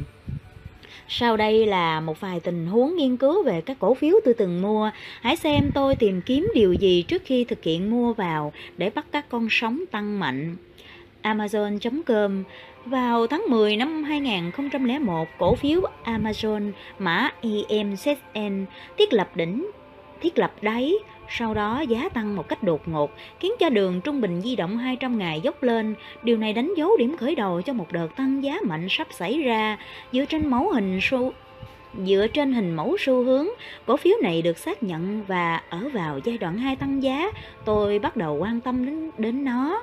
Sau đây là một vài tình huống nghiên cứu về các cổ phiếu tôi từng mua. Hãy xem tôi tìm kiếm điều gì trước khi thực hiện mua vào để bắt các con sóng tăng mạnh. Amazon chấm com. Vào tháng mười năm hai nghìn không trăm lẻ một, cổ phiếu Amazon mã E M Z N thiết lập đỉnh, thiết lập đáy, sau đó giá tăng một cách đột ngột, khiến cho đường trung bình di động hai trăm ngày dốc lên. Điều này đánh dấu điểm khởi đầu cho một đợt tăng giá mạnh sắp xảy ra. Dựa trên mẫu hình xu Dựa trên hình mẫu xu hướng, cổ phiếu này được xác nhận và ở vào giai đoạn hai tăng giá, tôi bắt đầu quan tâm đến, đến nó.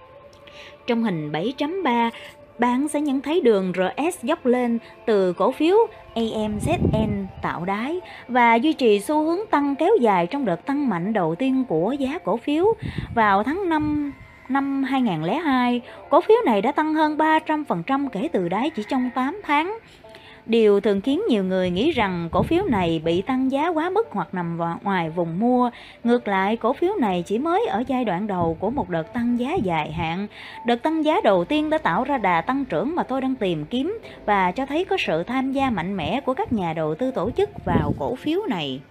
Trong hình bảy chấm ba, bạn sẽ nhận thấy đường R S dốc lên từ cổ phiếu A M Z N tạo đáy và duy trì xu hướng tăng kéo dài trong đợt tăng mạnh đầu tiên của giá cổ phiếu. Vào tháng năm năm hai nghìn không trăm lẻ hai, cổ phiếu này đã tăng hơn ba trăm phần trăm kể từ đáy chỉ trong tám tháng. Điều thường khiến nhiều người nghĩ rằng cổ phiếu này bị tăng giá quá mức hoặc nằm ngoài vùng mua. Ngược lại, cổ phiếu này chỉ mới ở giai đoạn đầu của một đợt tăng giá dài hạn. Đợt tăng giá đầu tiên đã tạo ra đà tăng trưởng mà tôi đang tìm kiếm và cho thấy có sự tham gia mạnh mẽ của các nhà đầu tư tổ chức vào cổ phiếu này.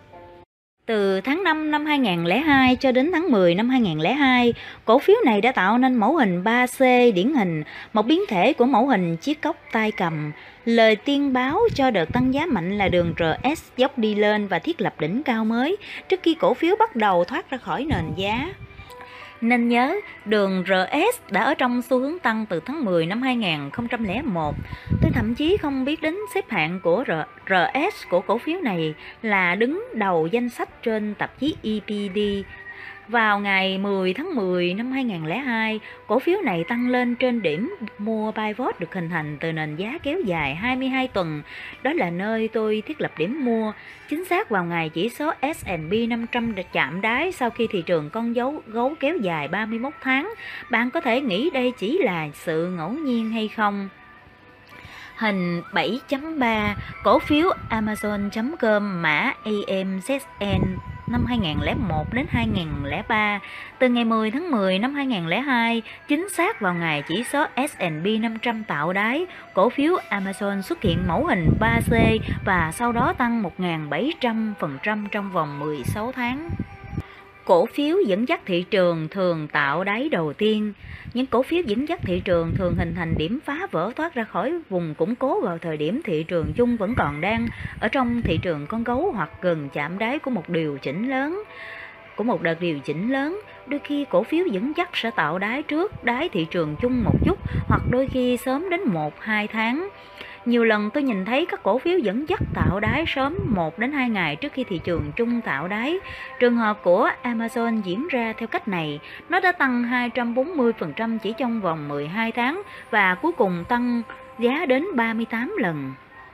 Từ tháng năm năm hai nghìn không trăm lẻ hai cho đến tháng mười năm hai nghìn không trăm lẻ hai, cổ phiếu này đã tạo nên mẫu hình ba C điển hình, một biến thể của mẫu hình chiếc cốc tay cầm. Lời tiên báo cho đợt tăng giá mạnh là đường R S dốc đi lên và thiết lập đỉnh cao mới trước khi cổ phiếu bắt đầu thoát ra khỏi nền giá. Nên nhớ, đường R S đã ở trong xu hướng tăng từ tháng mười năm hai nghìn không trăm lẻ một. Tôi thậm chí không biết đến xếp hạng của R S của cổ phiếu này là đứng đầu danh sách trên tạp chí E P D. Vào ngày mười tháng mười năm hai nghìn không trăm lẻ hai, cổ phiếu này tăng lên trên điểm mua pivot được hình thành từ nền giá kéo dài hai mươi hai tuần. Đó là nơi tôi thiết lập điểm mua, chính xác vào ngày chỉ số S and P năm trăm chạm đáy sau khi thị trường con dấu gấu kéo dài ba mươi mốt tháng. Bạn có thể nghĩ đây chỉ là sự ngẫu nhiên hay không? Hình bảy chấm ba, cổ phiếu Amazon chấm com mã A M Z N năm hai nghìn không trăm lẻ một đến hai nghìn không trăm lẻ ba. Từ ngày mười tháng mười năm hai nghìn không trăm lẻ hai, chính xác vào ngày chỉ số S and P năm trăm tạo đáy, cổ phiếu Amazon xuất hiện mẫu hình ba C và sau đó tăng một nghìn bảy trăm phần trăm trong vòng mười sáu tháng. Cổ phiếu dẫn dắt thị trường thường tạo đáy đầu tiên. Những cổ phiếu dẫn dắt thị trường thường hình thành điểm phá vỡ thoát ra khỏi vùng củng cố vào thời điểm thị trường chung vẫn còn đang ở trong thị trường con gấu hoặc gần chạm đáy của một điều chỉnh lớn. Của một đợt điều chỉnh lớn, đôi khi cổ phiếu dẫn dắt sẽ tạo đáy trước đáy thị trường chung một chút hoặc đôi khi sớm đến một hai tháng. Nhiều lần tôi nhìn thấy các cổ phiếu dẫn dắt tạo đáy sớm một đến hai ngày trước khi thị trường chung tạo đáy. Trường hợp của Amazon diễn ra theo cách này, nó đã tăng hai trăm bốn mươi phần trăm chỉ trong vòng mười hai tháng và cuối cùng tăng giá đến ba mươi tám lần.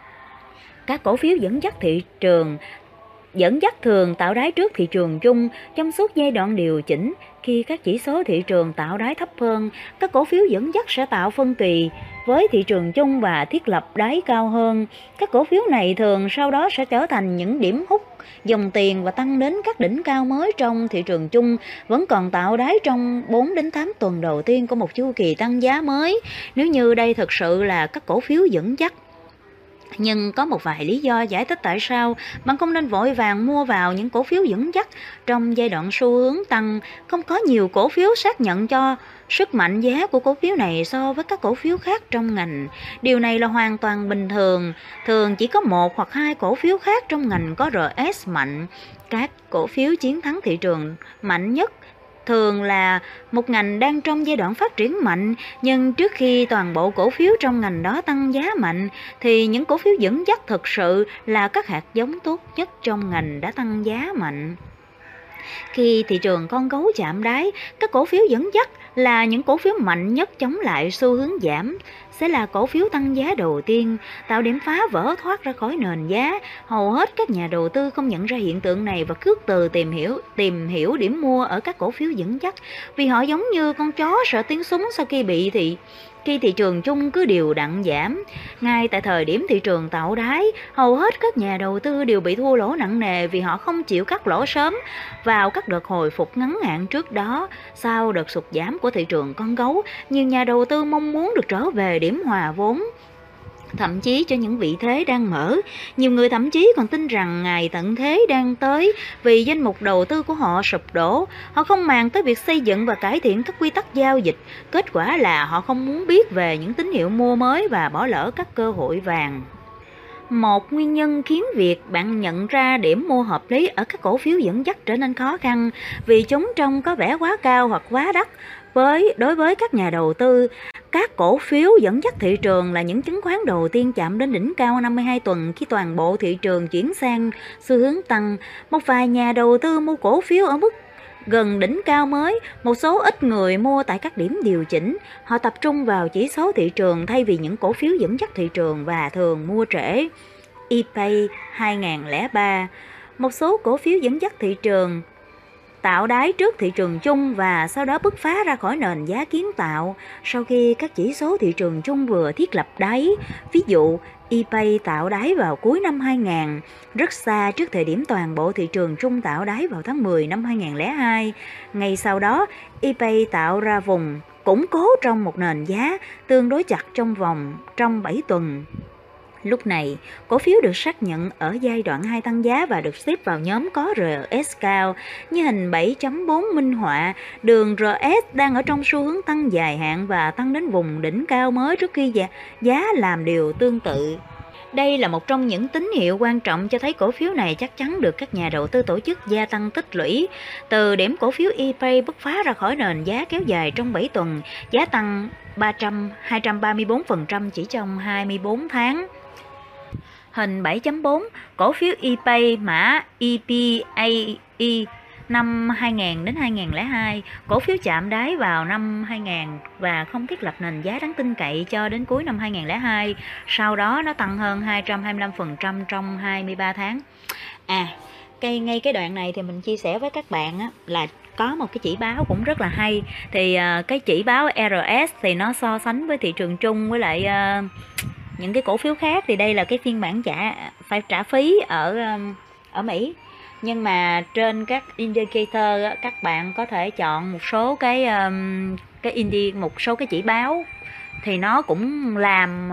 Các cổ phiếu dẫn dắt thị trường dẫn dắt thường tạo đáy trước thị trường chung trong suốt giai đoạn điều chỉnh. Khi các chỉ số thị trường tạo đáy thấp hơn, các cổ phiếu dẫn dắt sẽ tạo phân kỳ với thị trường chung và thiết lập đáy cao hơn. Các cổ phiếu này thường sau đó sẽ trở thành những điểm hút dòng tiền và tăng đến các đỉnh cao mới trong thị trường chung, vẫn còn tạo đáy trong bốn đến tám tuần đầu tiên của một chu kỳ tăng giá mới, nếu như đây thực sự là các cổ phiếu dẫn dắt. Nhưng có một vài lý do giải thích tại sao bạn không nên vội vàng mua vào những cổ phiếu dẫn dắt trong giai đoạn xu hướng tăng. Không có nhiều cổ phiếu xác nhận cho sức mạnh giá của cổ phiếu này so với các cổ phiếu khác trong ngành. Điều này là hoàn toàn bình thường. Thường chỉ có một hoặc hai cổ phiếu khác trong ngành có R S mạnh. Các cổ phiếu chiến thắng thị trường mạnh nhất thường là một ngành đang trong giai đoạn phát triển mạnh, nhưng trước khi toàn bộ cổ phiếu trong ngành đó tăng giá mạnh, thì những cổ phiếu dẫn dắt thực sự là các hạt giống tốt nhất trong ngành đã tăng giá mạnh. Khi thị trường con gấu chạm đáy, các cổ phiếu dẫn dắt là những cổ phiếu mạnh nhất chống lại xu hướng giảm, sẽ là cổ phiếu tăng giá đầu tiên, tạo điểm phá vỡ thoát ra khỏi nền giá. Hầu hết các nhà đầu tư không nhận ra hiện tượng này và khước từ tìm hiểu tìm hiểu điểm mua ở các cổ phiếu dẫn dắt, vì họ giống như con chó sợ tiếng súng sau khi bị thị khi thị trường chung cứ đều đặn giảm. Ngay tại thời điểm thị trường tạo đáy, hầu hết các nhà đầu tư đều bị thua lỗ nặng nề vì họ không chịu cắt lỗ sớm vào các đợt hồi phục ngắn hạn trước đó. Sau đợt sụt giảm của thị trường con gấu, nhiều nhà đầu tư mong muốn được trở về điểm hòa vốn, thậm chí cho những vị thế đang mở. Nhiều người thậm chí còn tin rằng ngày tận thế đang tới vì danh mục đầu tư của họ sụp đổ. Họ không màng tới việc xây dựng và cải thiện các quy tắc giao dịch. Kết quả là họ không muốn biết về những tín hiệu mua mới và bỏ lỡ các cơ hội vàng. Một nguyên nhân khiến việc bạn nhận ra điểm mua hợp lý ở các cổ phiếu dẫn dắt trở nên khó khăn vì chúng trông có vẻ quá cao hoặc quá đắt với đối với các nhà đầu tư. Các cổ phiếu dẫn dắt thị trường là những chứng khoán đầu tiên chạm đến đỉnh cao năm mươi hai tuần khi toàn bộ thị trường chuyển sang xu hướng tăng. Một vài nhà đầu tư mua cổ phiếu ở mức gần đỉnh cao mới, một số ít người mua tại các điểm điều chỉnh. Họ tập trung vào chỉ số thị trường thay vì những cổ phiếu dẫn dắt thị trường và thường mua trễ. e pay hai không không ba. Một số cổ phiếu dẫn dắt thị trường tạo đáy trước thị trường chung và sau đó bứt phá ra khỏi nền giá kiến tạo sau khi các chỉ số thị trường chung vừa thiết lập đáy. Ví dụ, e pay tạo đáy vào cuối năm hai nghìn, rất xa trước thời điểm toàn bộ thị trường chung tạo đáy vào tháng mười năm hai nghìn không trăm lẻ hai. Ngay sau đó, e pay tạo ra vùng củng cố trong một nền giá tương đối chặt trong vòng trong bảy tuần. Lúc này, cổ phiếu được xác nhận ở giai đoạn hai tăng giá và được xếp vào nhóm có rờ ét cao. Như hình bảy chấm bốn minh họa, đường rờ ét đang ở trong xu hướng tăng dài hạn và tăng đến vùng đỉnh cao mới trước khi giá, giá làm điều tương tự. Đây là một trong những tín hiệu quan trọng cho thấy cổ phiếu này chắc chắn được các nhà đầu tư tổ chức gia tăng tích lũy. Từ điểm cổ phiếu e pay bứt phá ra khỏi nền giá kéo dài trong bảy tuần, giá tăng hai trăm ba mươi tư phần trăm chỉ trong hai mươi tư tháng. Hình bảy chấm bốn, cổ phiếu e pay mã e pê a e năm hai nghìn đến hai nghìn không trăm lẻ hai, cổ phiếu chạm đáy vào năm hai nghìn và không thiết lập nền giá đáng tin cậy cho đến cuối năm hai nghìn không trăm lẻ hai. Sau đó nó tăng hơn hai trăm hai mươi lăm phần trăm trong hai mươi ba tháng. À, cái, ngay cái đoạn này thì mình chia sẻ với các bạn á, là có một cái chỉ báo cũng rất là hay. Thì uh, cái chỉ báo rờ ét thì nó so sánh với thị trường chung với lại uh, những cái cổ phiếu khác. Thì đây là cái phiên bản trả phải trả phí ở ở Mỹ. Nhưng mà trên các indicator các bạn có thể chọn một số cái cái indi một số cái chỉ báo thì nó cũng làm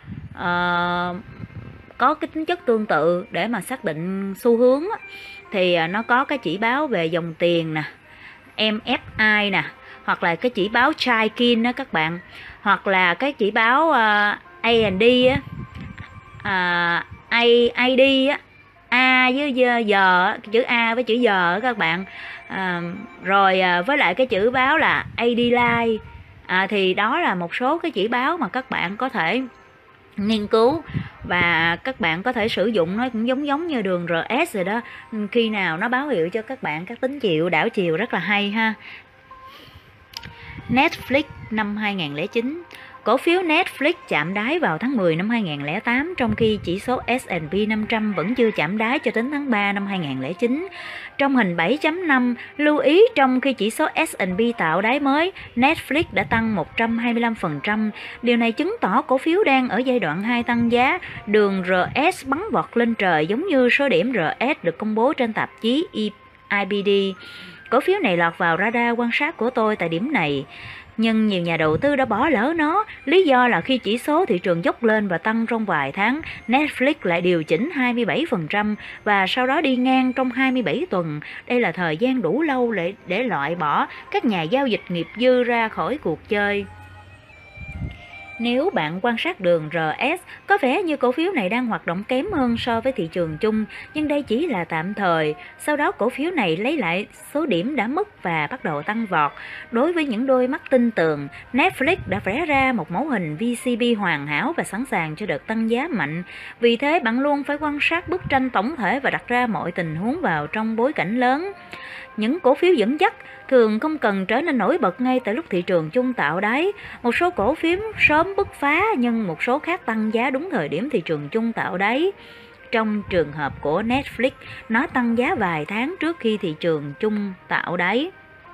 uh, có cái tính chất tương tự để mà xác định xu hướng. Thì nó có cái chỉ báo về dòng tiền nè, em ép i nè, hoặc là cái chỉ báo Chaikin đó các bạn, hoặc là cái chỉ báo uh, a and đê á, à, A, i đê á, A với giờ, chữ A với chữ giờ các bạn, à, rồi à, với lại cái chữ báo là a đê Line, à, thì đó là một số cái chỉ báo mà các bạn có thể nghiên cứu và các bạn có thể sử dụng. Nó cũng giống giống như đường rờ ét rồi đó, khi nào nó báo hiệu cho các bạn các tín hiệu đảo chiều rất là hay ha. Netflix năm hai nghìn không trăm lẻ chín. Cổ phiếu Netflix chạm đáy vào tháng mười năm hai nghìn không trăm lẻ tám, trong khi chỉ số ét and pê năm trăm vẫn chưa chạm đáy cho đến tháng ba năm hai nghìn không trăm lẻ chín. Trong hình bảy chấm năm, lưu ý trong khi chỉ số ét and pê tạo đáy mới, Netflix đã tăng một trăm hai mươi lăm phần trăm. Điều này chứng tỏ cổ phiếu đang ở giai đoạn hai tăng giá. Đường rờ ét bắn vọt lên trời giống như số điểm rờ ét được công bố trên tạp chí i bê đê. Cổ phiếu này lọt vào radar quan sát của tôi tại điểm này, nhưng nhiều nhà đầu tư đã bỏ lỡ nó. Lý do là khi chỉ số thị trường dốc lên và tăng trong vài tháng, Netflix lại điều chỉnh hai mươi bảy phần trăm và sau đó đi ngang trong hai mươi bảy tuần. Đây là thời gian đủ lâu để, để loại bỏ các nhà giao dịch nghiệp dư ra khỏi cuộc chơi. Nếu bạn quan sát đường rờ ét, có vẻ như cổ phiếu này đang hoạt động kém hơn so với thị trường chung, nhưng đây chỉ là tạm thời. Sau đó cổ phiếu này lấy lại số điểm đã mất và bắt đầu tăng vọt. Đối với những đôi mắt tin tưởng, Netflix đã vẽ ra một mẫu hình vê xê bê hoàn hảo và sẵn sàng cho đợt tăng giá mạnh. Vì thế bạn luôn phải quan sát bức tranh tổng thể và đặt ra mọi tình huống vào trong bối cảnh lớn. Những cổ phiếu dẫn dắt thường không cần trở nên nổi bật ngay tại lúc thị trường chung tạo đáy. Một số cổ phiếu sớm bứt phá, nhưng một số khác tăng giá đúng thời điểm thị trường chung tạo đáy. Trong trường hợp của Netflix, nó tăng giá vài tháng trước khi thị trường chung tạo đáy.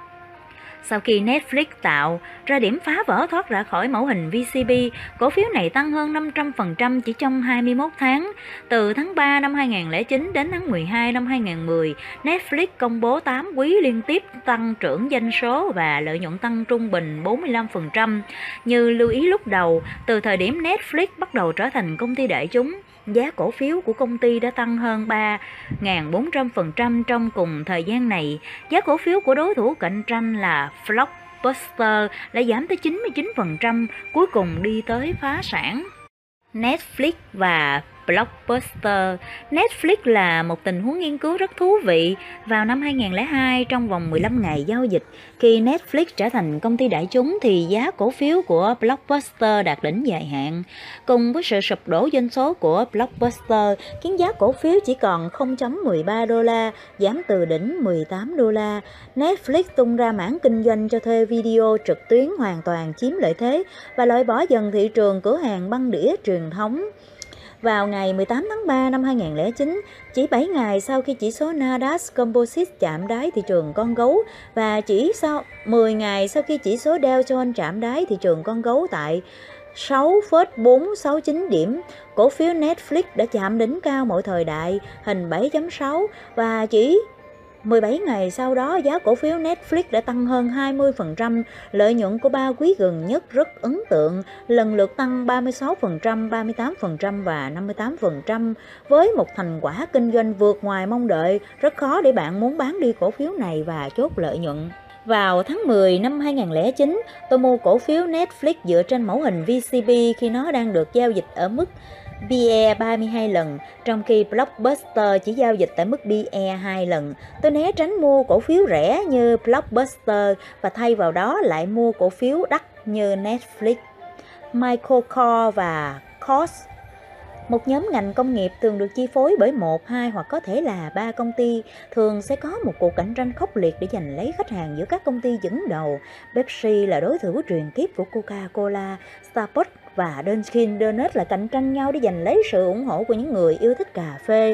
Sau khi Netflix tạo ra điểm phá vỡ thoát ra khỏi mẫu hình vê xê bê, cổ phiếu này tăng hơn năm trăm phần trăm chỉ trong hai mươi mốt tháng. Từ tháng ba năm hai nghìn không trăm lẻ chín đến tháng mười hai năm hai nghìn không trăm mười, Netflix công bố tám quý liên tiếp tăng trưởng doanh số và lợi nhuận tăng trung bình bốn mươi lăm phần trăm. Như lưu ý lúc đầu, từ thời điểm Netflix bắt đầu trở thành công ty đại chúng, giá cổ phiếu của công ty đã tăng hơn ba nghìn bốn trăm phần trăm trong cùng thời gian này. Giá cổ phiếu của đối thủ cạnh tranh là Blockbuster đã giảm tới chín mươi chín phần trăm, cuối cùng đi tới phá sản. Netflix và Blockbuster. Netflix là một tình huống nghiên cứu rất thú vị. Vào năm hai nghìn không trăm lẻ hai, trong vòng mười lăm ngày giao dịch, khi Netflix trở thành công ty đại chúng thì giá cổ phiếu của Blockbuster đạt đỉnh dài hạn. Cùng với sự sụp đổ doanh số của Blockbuster khiến giá cổ phiếu chỉ còn không phẩy mười ba đô la, giảm từ đỉnh mười tám đô la. Netflix tung ra mảng kinh doanh cho thuê video trực tuyến hoàn toàn chiếm lợi thế và loại bỏ dần thị trường cửa hàng băng đĩa truyền thống. Vào ngày mười tám tháng ba năm hai nghìn không trăm lẻ chín, chỉ bảy ngày sau khi chỉ số Nasdaq Composite chạm đáy thị trường con gấu và chỉ sau mười ngày sau khi chỉ số Dow Jones chạm đáy thị trường con gấu tại sáu phẩy bốn sáu chín điểm, cổ phiếu Netflix đã chạm đỉnh cao mọi thời đại, hình bảy chấm sáu, và chỉ mười bảy ngày sau đó giá cổ phiếu Netflix đã tăng hơn hai mươi phần trăm, lợi nhuận của ba quý gần nhất rất ấn tượng, lần lượt tăng ba mươi sáu phần trăm, ba mươi tám phần trăm và năm mươi tám phần trăm. Với một thành quả kinh doanh vượt ngoài mong đợi, rất khó để bạn muốn bán đi cổ phiếu này và chốt lợi nhuận. Vào tháng mười năm hai nghìn không trăm lẻ chín, tôi mua cổ phiếu Netflix dựa trên mẫu hình vê xê bê khi nó đang được giao dịch ở mức P E ba mươi hai lần, trong khi Blockbuster chỉ giao dịch tại mức P E hai lần. Tôi né tránh mua cổ phiếu rẻ như Blockbuster và thay vào đó lại mua cổ phiếu đắt như Netflix, Michael Kors và Cox. Một nhóm ngành công nghiệp thường được chi phối bởi một, hai hoặc có thể là ba công ty, thường sẽ có một cuộc cạnh tranh khốc liệt để giành lấy khách hàng giữa các công ty dẫn đầu. Pepsi là đối thủ truyền kiếp của Coca-Cola, Starbucks và Dunkin' Donuts là cạnh tranh nhau để giành lấy sự ủng hộ của những người yêu thích cà phê.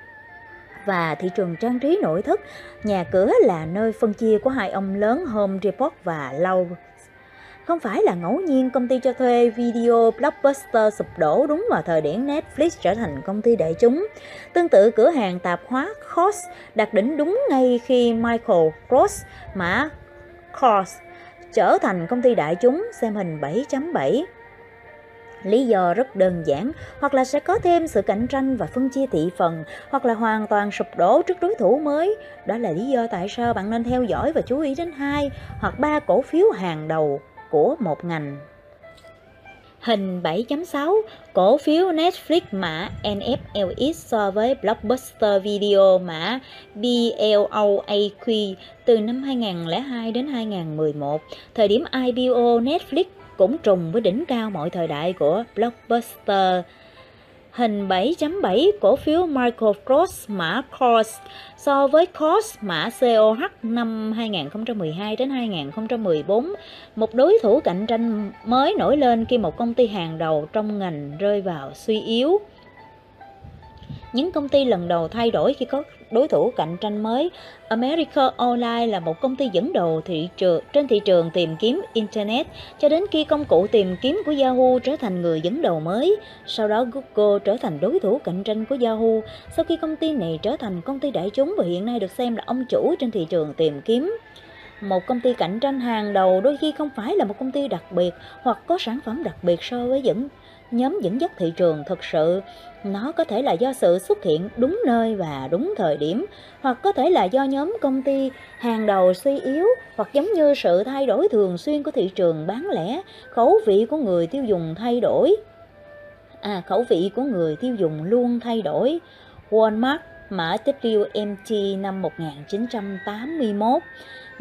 Và thị trường trang trí nội thất, nhà cửa là nơi phân chia của hai ông lớn Home Depot và Lowe's. Không phải là ngẫu nhiên công ty cho thuê video Blockbuster sụp đổ đúng vào thời điểm Netflix trở thành công ty đại chúng. Tương tự, cửa hàng tạp hóa Kors đạt đỉnh đúng ngay khi Michael Kors, mã Kors, trở thành công ty đại chúng, xem hình bảy chấm bảy. Lý do rất đơn giản, hoặc là sẽ có thêm sự cạnh tranh và phân chia thị phần, hoặc là hoàn toàn sụp đổ trước đối thủ mới. Đó là lý do tại sao bạn nên theo dõi và chú ý đến hai hoặc ba cổ phiếu hàng đầu của một ngành. Hình bảy chấm sáu, cổ phiếu Netflix mã N F L X so với Blockbuster Video mã B L O A Q từ năm hai nghìn không trăm lẻ hai đến hai nghìn không trăm mười một. Thời điểm I P O Netflix cũng trùng với đỉnh cao mọi thời đại của Blockbuster. Hình bảy chấm bảy, cổ phiếu Michael Kors mã Kors so với Kors mã C O H năm hai nghìn không trăm mười hai đến hai nghìn không trăm mười bốn. Một đối thủ cạnh tranh mới nổi lên khi một công ty hàng đầu trong ngành rơi vào suy yếu. Những công ty lần đầu thay đổi khi có đối thủ cạnh tranh mới. America Online là một công ty dẫn đầu thị trường trên thị trường tìm kiếm Internet cho đến khi công cụ tìm kiếm của Yahoo trở thành người dẫn đầu mới. Sau đó Google trở thành đối thủ cạnh tranh của Yahoo. Sau khi công ty này trở thành công ty đại chúng và hiện nay được xem là ông chủ trên thị trường tìm kiếm. Một công ty cạnh tranh hàng đầu đôi khi không phải là một công ty đặc biệt hoặc có sản phẩm đặc biệt so với dẫn nhóm dẫn dắt thị trường thực sự. Nó có thể là do sự xuất hiện đúng nơi và đúng thời điểm, hoặc có thể là do nhóm công ty hàng đầu suy yếu, hoặc giống như sự thay đổi thường xuyên của thị trường bán lẻ, khẩu vị của người tiêu dùng thay đổi. À, khẩu vị của người tiêu dùng luôn thay đổi. Walmart mã W M T năm một nghìn chín trăm tám mươi mốt.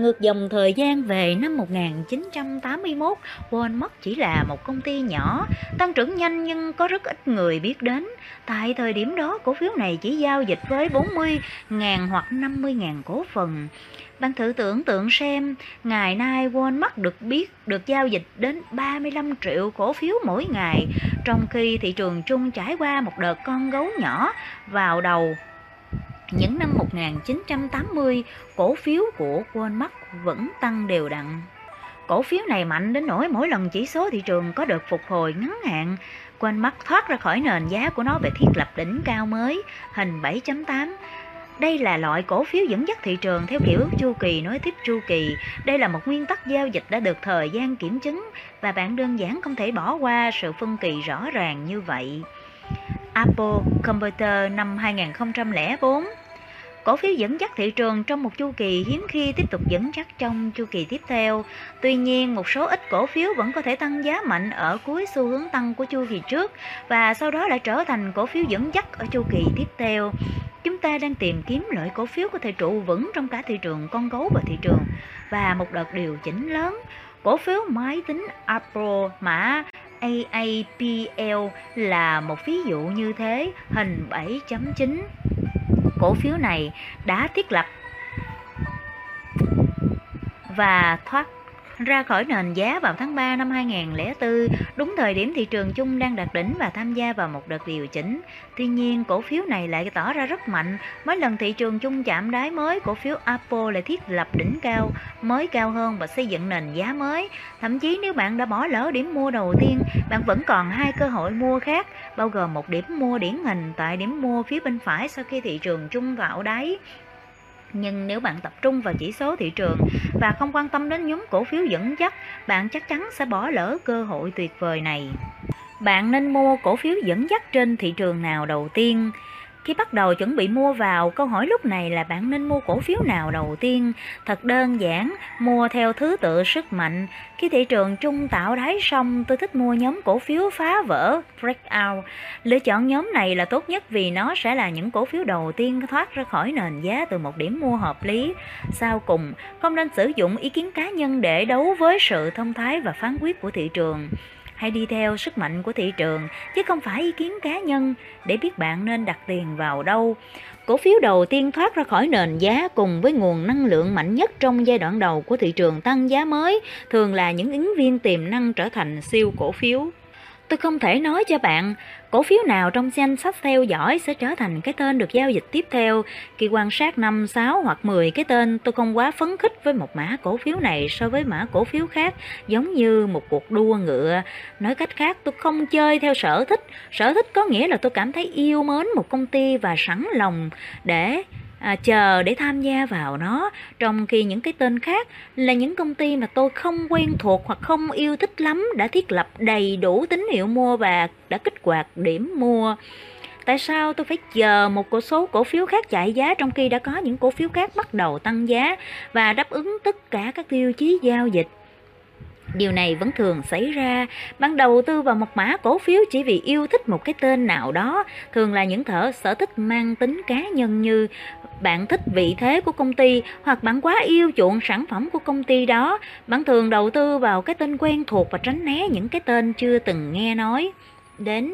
Ngược dòng thời gian về năm một nghìn chín trăm tám mươi mốt, Walmart chỉ là một công ty nhỏ, tăng trưởng nhanh nhưng có rất ít người biết đến. Tại thời điểm đó, cổ phiếu này chỉ giao dịch với bốn mươi nghìn hoặc năm mươi nghìn cổ phần. Bạn thử tưởng tượng xem, ngày nay Walmart được biết được giao dịch đến ba mươi lăm triệu cổ phiếu mỗi ngày, trong khi thị trường chung trải qua một đợt con gấu nhỏ vào đầu những năm một nghìn chín trăm tám mươi, cổ phiếu của Walmart vẫn tăng đều đặn. Cổ phiếu này mạnh đến nỗi mỗi lần chỉ số thị trường có đợt phục hồi ngắn hạn, Walmart thoát ra khỏi nền giá của nó về thiết lập đỉnh cao mới, hình bảy chấm tám. Đây là loại cổ phiếu dẫn dắt thị trường theo kiểu chu kỳ nối tiếp chu kỳ. Đây là một nguyên tắc giao dịch đã được thời gian kiểm chứng và bạn đơn giản không thể bỏ qua sự phân kỳ rõ ràng như vậy. Apple Computer năm hai nghìn không trăm lẻ bốn. Cổ phiếu dẫn dắt thị trường trong một chu kỳ hiếm khi tiếp tục dẫn dắt trong chu kỳ tiếp theo. Tuy nhiên, một số ít cổ phiếu vẫn có thể tăng giá mạnh ở cuối xu hướng tăng của chu kỳ trước và sau đó lại trở thành cổ phiếu dẫn dắt ở chu kỳ tiếp theo. Chúng ta đang tìm kiếm loại cổ phiếu có thể trụ vững trong cả thị trường con gấu và thị trường và một đợt điều chỉnh lớn. Cổ phiếu máy tính Apple mã A A P L là một ví dụ như thế, hình bảy chấm chín. Cổ phiếu này đã thiết lập và thoát ra khỏi nền giá vào tháng ba năm hai nghìn không trăm lẻ bốn, đúng thời điểm thị trường chung đang đạt đỉnh và tham gia vào một đợt điều chỉnh. Tuy nhiên, cổ phiếu này lại tỏ ra rất mạnh. Mỗi lần thị trường chung chạm đáy mới, cổ phiếu Apple lại thiết lập đỉnh cao, mới cao hơn và xây dựng nền giá mới. Thậm chí nếu bạn đã bỏ lỡ điểm mua đầu tiên, bạn vẫn còn hai cơ hội mua khác, bao gồm một điểm mua điển hình tại điểm mua phía bên phải sau khi thị trường chung tạo đáy. Nhưng nếu bạn tập trung vào chỉ số thị trường và không quan tâm đến nhóm cổ phiếu dẫn dắt, bạn chắc chắn sẽ bỏ lỡ cơ hội tuyệt vời này. Bạn nên mua cổ phiếu dẫn dắt trên thị trường nào đầu tiên? Khi bắt đầu chuẩn bị mua vào, câu hỏi lúc này là bạn nên mua cổ phiếu nào đầu tiên? Thật đơn giản, mua theo thứ tự sức mạnh. Khi thị trường chung tạo đáy xong, tôi thích mua nhóm cổ phiếu phá vỡ, breakout. Lựa chọn nhóm này là tốt nhất vì nó sẽ là những cổ phiếu đầu tiên thoát ra khỏi nền giá từ một điểm mua hợp lý. Sau cùng, không nên sử dụng ý kiến cá nhân để đấu với sự thông thái và phán quyết của thị trường. Hãy đi theo sức mạnh của thị trường, chứ không phải ý kiến cá nhân, để biết bạn nên đặt tiền vào đâu. Cổ phiếu đầu tiên thoát ra khỏi nền giá cùng với nguồn năng lượng mạnh nhất trong giai đoạn đầu của thị trường tăng giá mới thường là những ứng viên tiềm năng trở thành siêu cổ phiếu. Tôi không thể nói cho bạn cổ phiếu nào trong danh sách theo dõi sẽ trở thành cái tên được giao dịch tiếp theo. Khi quan sát năm, sáu hoặc mười cái tên, tôi không quá phấn khích với một mã cổ phiếu này so với mã cổ phiếu khác, giống như một cuộc đua ngựa. Nói cách khác, tôi không chơi theo sở thích. Sở thích có nghĩa là tôi cảm thấy yêu mến một công ty và sẵn lòng để À, chờ để tham gia vào nó, trong khi những cái tên khác là những công ty mà tôi không quen thuộc hoặc không yêu thích lắm đã thiết lập đầy đủ tín hiệu mua và đã kích hoạt điểm mua. Tại sao tôi phải chờ một số cổ phiếu khác chạy giá trong khi đã có những cổ phiếu khác bắt đầu tăng giá và đáp ứng tất cả các tiêu chí giao dịch? Điều này vẫn thường xảy ra. Bạn đầu tư vào một mã cổ phiếu chỉ vì yêu thích một cái tên nào đó, thường là những thở sở thích mang tính cá nhân, như bạn thích vị thế của công ty hoặc bạn quá yêu chuộng sản phẩm của công ty đó. Bạn thường đầu tư vào cái tên quen thuộc và tránh né những cái tên chưa từng nghe nói đến.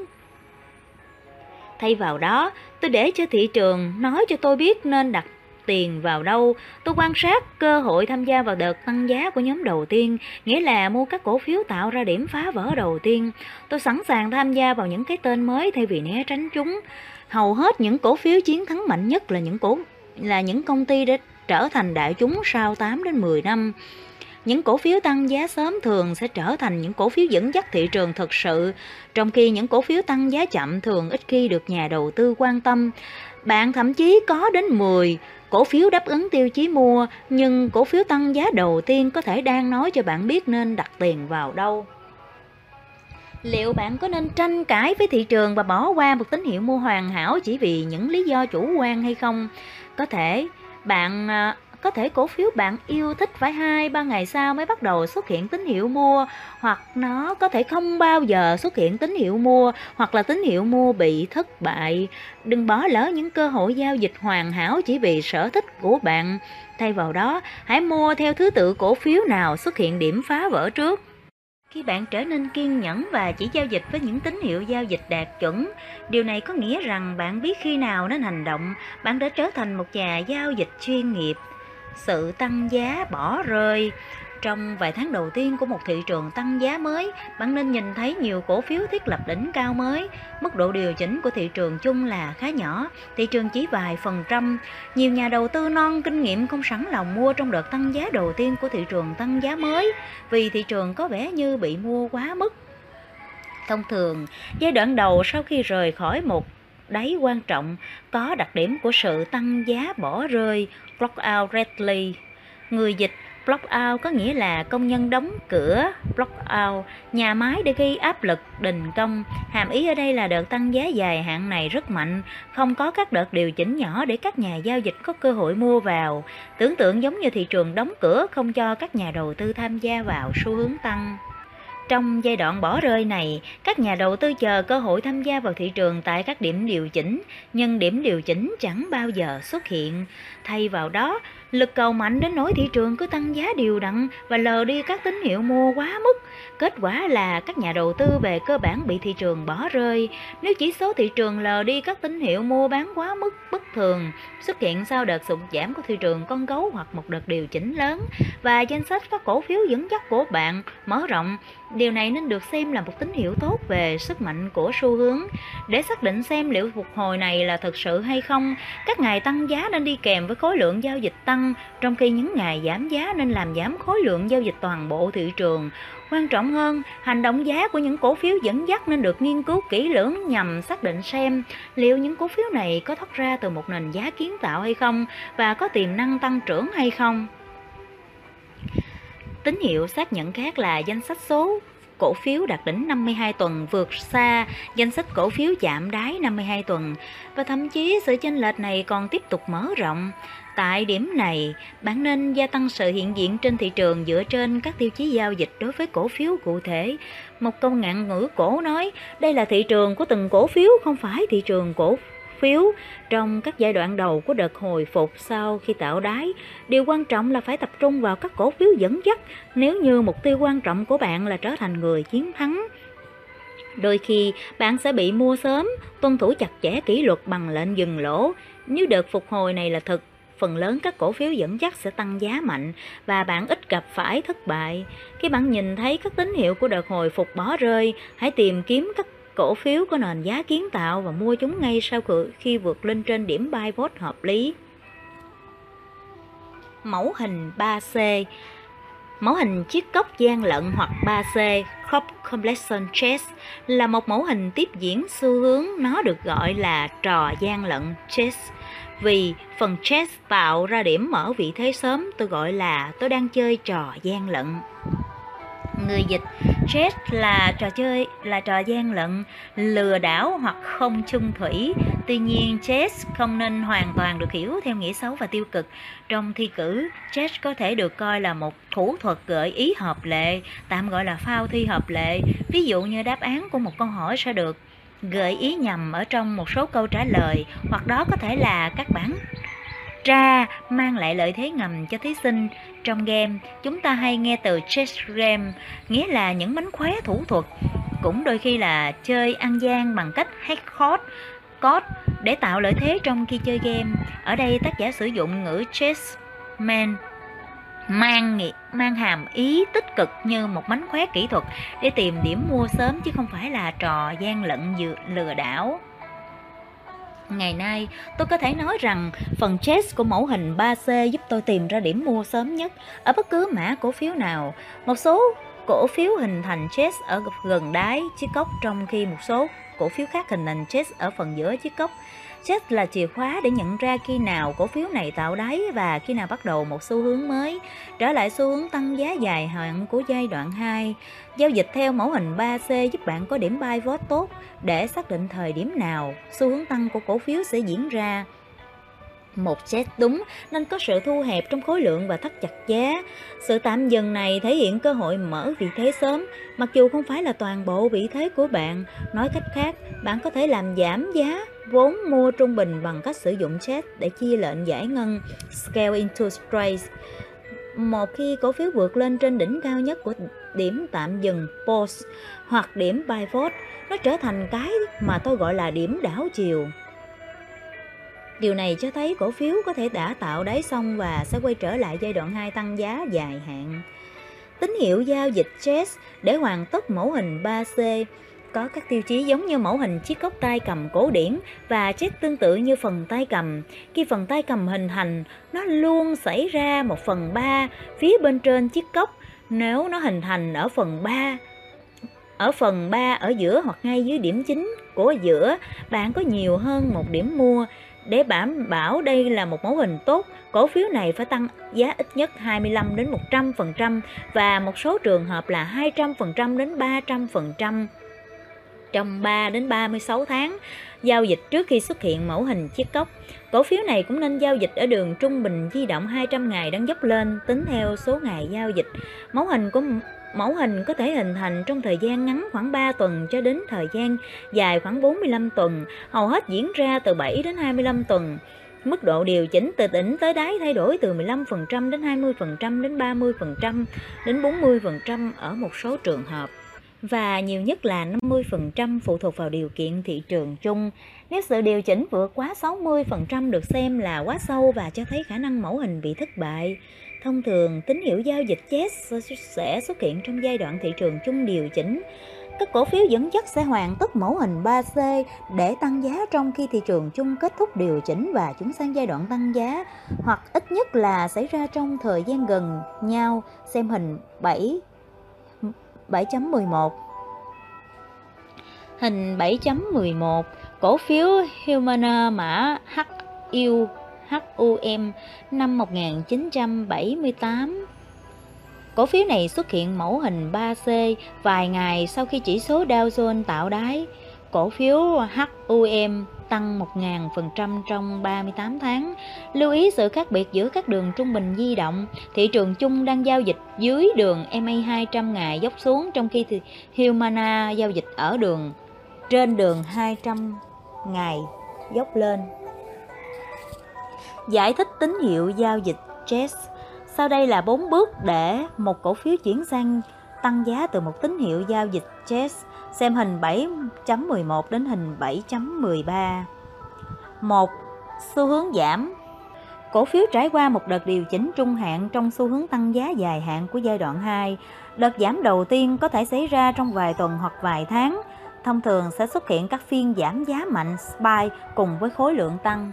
Thay vào đó, tôi để cho thị trường nói cho tôi biết nên đặt tiền vào đâu. Tôi quan sát cơ hội tham gia vào đợt tăng giá của nhóm đầu tiên, nghĩa là mua các cổ phiếu tạo ra điểm phá vỡ đầu tiên. Tôi sẵn sàng tham gia vào những cái tên mới thay vì né tránh chúng. Hầu hết những cổ phiếu chiến thắng mạnh nhất là những cổ là những công ty đã trở thành đại chúng sau tám đến mười năm. Những cổ phiếu tăng giá sớm thường sẽ trở thành những cổ phiếu dẫn dắt thị trường thực sự, trong khi những cổ phiếu tăng giá chậm thường ít khi được nhà đầu tư quan tâm. Bạn thậm chí có đến mười cổ phiếu đáp ứng tiêu chí mua, nhưng cổ phiếu tăng giá đầu tiên có thể đang nói cho bạn biết nên đặt tiền vào đâu. Liệu bạn có nên tranh cãi với thị trường và bỏ qua một tín hiệu mua hoàn hảo chỉ vì những lý do chủ quan hay không? Có thể bạn có thể cổ phiếu bạn yêu thích phải hai ba ngày sau mới bắt đầu xuất hiện tín hiệu mua, hoặc nó có thể không bao giờ xuất hiện tín hiệu mua, hoặc là tín hiệu mua bị thất bại. Đừng bỏ lỡ những cơ hội giao dịch hoàn hảo chỉ vì sở thích của bạn. Thay vào đó, hãy mua theo thứ tự cổ phiếu nào xuất hiện điểm phá vỡ trước. Khi bạn trở nên kiên nhẫn và chỉ giao dịch với những tín hiệu giao dịch đạt chuẩn, điều này có nghĩa rằng bạn biết khi nào nên hành động, bạn đã trở thành một nhà giao dịch chuyên nghiệp. Sự tăng giá bỏ rơi. Trong vài tháng đầu tiên của một thị trường tăng giá mới, bạn nên nhìn thấy nhiều cổ phiếu thiết lập đỉnh cao mới. Mức độ điều chỉnh của thị trường chung là khá nhỏ, thị trường chỉ vài phần trăm. Nhiều nhà đầu tư non kinh nghiệm không sẵn lòng mua trong đợt tăng giá đầu tiên của thị trường tăng giá mới, vì thị trường có vẻ như bị mua quá mức. Thông thường, giai đoạn đầu sau khi rời khỏi một đáy quan trọng có đặc điểm của sự tăng giá bỏ rơi, blackout rally. Người dịch blackout có nghĩa là công nhân đóng cửa, blackout, nhà máy để gây áp lực, đình công. Hàm ý ở đây là đợt tăng giá dài hạn này rất mạnh, không có các đợt điều chỉnh nhỏ để các nhà giao dịch có cơ hội mua vào. Tưởng tượng giống như thị trường đóng cửa không cho các nhà đầu tư tham gia vào xu hướng tăng. Trong giai đoạn bỏ rơi này, các nhà đầu tư chờ cơ hội tham gia vào thị trường tại các điểm điều chỉnh, nhưng điểm điều chỉnh chẳng bao giờ xuất hiện. Thay vào đó, lực cầu mạnh đến nỗi thị trường cứ tăng giá đều đặn và lờ đi các tín hiệu mua quá mức. Kết quả là các nhà đầu tư về cơ bản bị thị trường bỏ rơi. Nếu chỉ số thị trường lờ đi các tín hiệu mua bán quá mức bất thường xuất hiện sau đợt sụt giảm của thị trường con gấu hoặc một đợt điều chỉnh lớn, và danh sách các cổ phiếu dẫn dắt của bạn mở rộng, điều này nên được xem là một tín hiệu tốt về sức mạnh của xu hướng. Để xác định xem liệu phục hồi này là thực sự hay không, các ngày tăng giá nên đi kèm với khối lượng giao dịch tăng, trong khi những ngày giảm giá nên làm giảm khối lượng giao dịch toàn bộ thị trường. Quan trọng hơn, hành động giá của những cổ phiếu dẫn dắt nên được nghiên cứu kỹ lưỡng nhằm xác định xem liệu những cổ phiếu này có thoát ra từ một nền giá kiến tạo hay không và có tiềm năng tăng trưởng hay không. Tín hiệu xác nhận khác là danh sách số cổ phiếu đạt đỉnh năm mươi hai tuần vượt xa danh sách cổ phiếu chạm đáy năm mươi hai tuần, và thậm chí sự chênh lệch này còn tiếp tục mở rộng. Tại điểm này, bạn nên gia tăng sự hiện diện trên thị trường dựa trên các tiêu chí giao dịch đối với cổ phiếu cụ thể. Một câu ngạn ngữ cổ nói, đây là thị trường của từng cổ phiếu, không phải thị trường cổ phiếu. Trong các giai đoạn đầu của đợt hồi phục sau khi tạo đáy, điều quan trọng là phải tập trung vào các cổ phiếu dẫn dắt nếu như mục tiêu quan trọng của bạn là trở thành người chiến thắng. Đôi khi bạn sẽ bị mua sớm, tuân thủ chặt chẽ kỷ luật bằng lệnh dừng lỗ. Nếu đợt phục hồi này là thực, phần lớn các cổ phiếu dẫn dắt sẽ tăng giá mạnh và bạn ít gặp phải thất bại. Khi bạn nhìn thấy các tín hiệu của đợt hồi phục bỏ rơi, hãy tìm kiếm các cổ phiếu có nền giá kiến tạo và mua chúng ngay sau khi vượt lên trên điểm buy vote hợp lý. Mẫu hình ba C. Mẫu hình chiếc cốc gian lận hoặc ba C, Cup Completion Chess, là một mẫu hình tiếp diễn xu hướng. Nó được gọi là trò gian lận chess vì phần chess tạo ra điểm ở vị thế sớm. Tôi gọi là tôi đang chơi trò gian lận. Người dịch, chess là trò chơi, là trò gian lận, lừa đảo hoặc không chung thủy. Tuy nhiên, chess không nên hoàn toàn được hiểu theo nghĩa xấu và tiêu cực. Trong thi cử, chess có thể được coi là một thủ thuật gợi ý hợp lệ, tạm gọi là phao thi hợp lệ. Ví dụ như đáp án của một câu hỏi sẽ được gợi ý nhầm ở trong một số câu trả lời, hoặc đó có thể là các bản tra mang lại lợi thế ngầm cho thí sinh. Trong game, chúng ta hay nghe từ chess game, nghĩa là những mánh khóe thủ thuật, cũng đôi khi là chơi ăn gian bằng cách hack code, code để tạo lợi thế trong khi chơi game. Ở đây tác giả sử dụng ngữ chessman mang mang hàm ý tích cực như một mánh khóe kỹ thuật để tìm điểm mua sớm, chứ không phải là trò gian lận lừa đảo. Ngày nay, tôi có thể nói rằng phần chess của mẫu hình ba C giúp tôi tìm ra điểm mua sớm nhất ở bất cứ mã cổ phiếu nào. Một số cổ phiếu hình thành chess ở gần đáy chiếc cốc, trong khi một số cổ phiếu khác hình thành chess ở phần giữa chiếc cốc. Chess là chìa khóa để nhận ra khi nào cổ phiếu này tạo đáy và khi nào bắt đầu một xu hướng mới, trở lại xu hướng tăng giá dài hạn của giai đoạn hai. Giao dịch theo mẫu hình ba C giúp bạn có điểm buy vote tốt để xác định thời điểm nào xu hướng tăng của cổ phiếu sẽ diễn ra. một chết đúng nên có sự thu hẹp trong khối lượng và thắt chặt giá. Sự tạm dừng này thể hiện cơ hội mở vị thế sớm, mặc dù không phải là toàn bộ vị thế của bạn. Nói cách khác, bạn có thể làm giảm giá vốn mua trung bình bằng cách sử dụng chết để chia lệnh giải ngân scale into trades. Một khi cổ phiếu vượt lên trên đỉnh cao nhất của điểm tạm dừng pause hoặc điểm pivot, nó trở thành cái mà tôi gọi là điểm đảo chiều. Điều này cho thấy cổ phiếu có thể đã tạo đáy xong và sẽ quay trở lại giai đoạn hai tăng giá dài hạn. Tín hiệu giao dịch chess để hoàn tất mẫu hình ba C có các tiêu chí giống như mẫu hình chiếc cốc tay cầm cổ điển và chess tương tự như phần tay cầm. Khi phần tay cầm hình thành, nó luôn xảy ra một phần ba phía bên trên chiếc cốc. Nếu nó hình thành ở phần ba ở phần ba ở giữa hoặc ngay dưới điểm chính của giữa, bạn có nhiều hơn một điểm mua. Để đảm bảo đây là một mẫu hình tốt, cổ phiếu này phải tăng giá ít nhất hai mươi lăm đến một trăm phần trăm và một số trường hợp là hai trăm phần trăm đến ba trăm phần trăm trong ba đến ba mươi sáu tháng giao dịch trước khi xuất hiện mẫu hình chiếc cốc. Cổ phiếu này cũng nên giao dịch ở đường trung bình di động hai trăm ngày đang dốc lên tính theo số ngày giao dịch. Mẫu hình của Mẫu hình có thể hình thành trong thời gian ngắn khoảng ba tuần cho đến thời gian dài khoảng bốn mươi lăm tuần, hầu hết diễn ra từ bảy đến hai mươi lăm tuần. Mức độ điều chỉnh từ đỉnh tới đáy thay đổi từ mười lăm phần trăm đến hai mươi phần trăm đến ba mươi phần trăm đến bốn mươi phần trăm ở một số trường hợp, và nhiều nhất là năm mươi phần trăm phụ thuộc vào điều kiện thị trường chung. Nếu sự điều chỉnh vượt quá sáu mươi phần trăm được xem là quá sâu và cho thấy khả năng mẫu hình bị thất bại. Thông thường, tín hiệu giao dịch chess sẽ xuất hiện trong giai đoạn thị trường chung điều chỉnh. Các cổ phiếu dẫn dắt sẽ hoàn tất mẫu hình ba C để tăng giá trong khi thị trường chung kết thúc điều chỉnh và chuyển sang giai đoạn tăng giá, hoặc ít nhất là xảy ra trong thời gian gần nhau. Xem hình bảy chấm mười một. Hình bảy chấm mười một, cổ phiếu Humana mã hát u em năm một nghìn chín trăm bảy mươi tám. Cổ phiếu này xuất hiện mẫu hình ba C vài ngày sau khi chỉ số Dow Jones tạo đáy. Cổ phiếu hát u em tăng một nghìn phần trăm trong ba mươi tám tháng. Lưu ý sự khác biệt giữa các đường trung bình di động. Thị trường chung đang giao dịch dưới đường em a hai trăm ngày dốc xuống, trong khi thì Humana giao dịch ở đường trên đường hai trăm ngày dốc lên. Giải thích tín hiệu giao dịch chess. Sau đây là bốn bước để một cổ phiếu chuyển sang tăng giá từ một tín hiệu giao dịch chess. Xem hình bảy chấm mười một đến hình bảy chấm mười ba. một. Xu hướng giảm. Cổ phiếu trải qua một đợt điều chỉnh trung hạn trong xu hướng tăng giá dài hạn của giai đoạn hai. Đợt giảm đầu tiên có thể xảy ra trong vài tuần hoặc vài tháng. Thông thường sẽ xuất hiện các phiên giảm giá mạnh spike cùng với khối lượng tăng.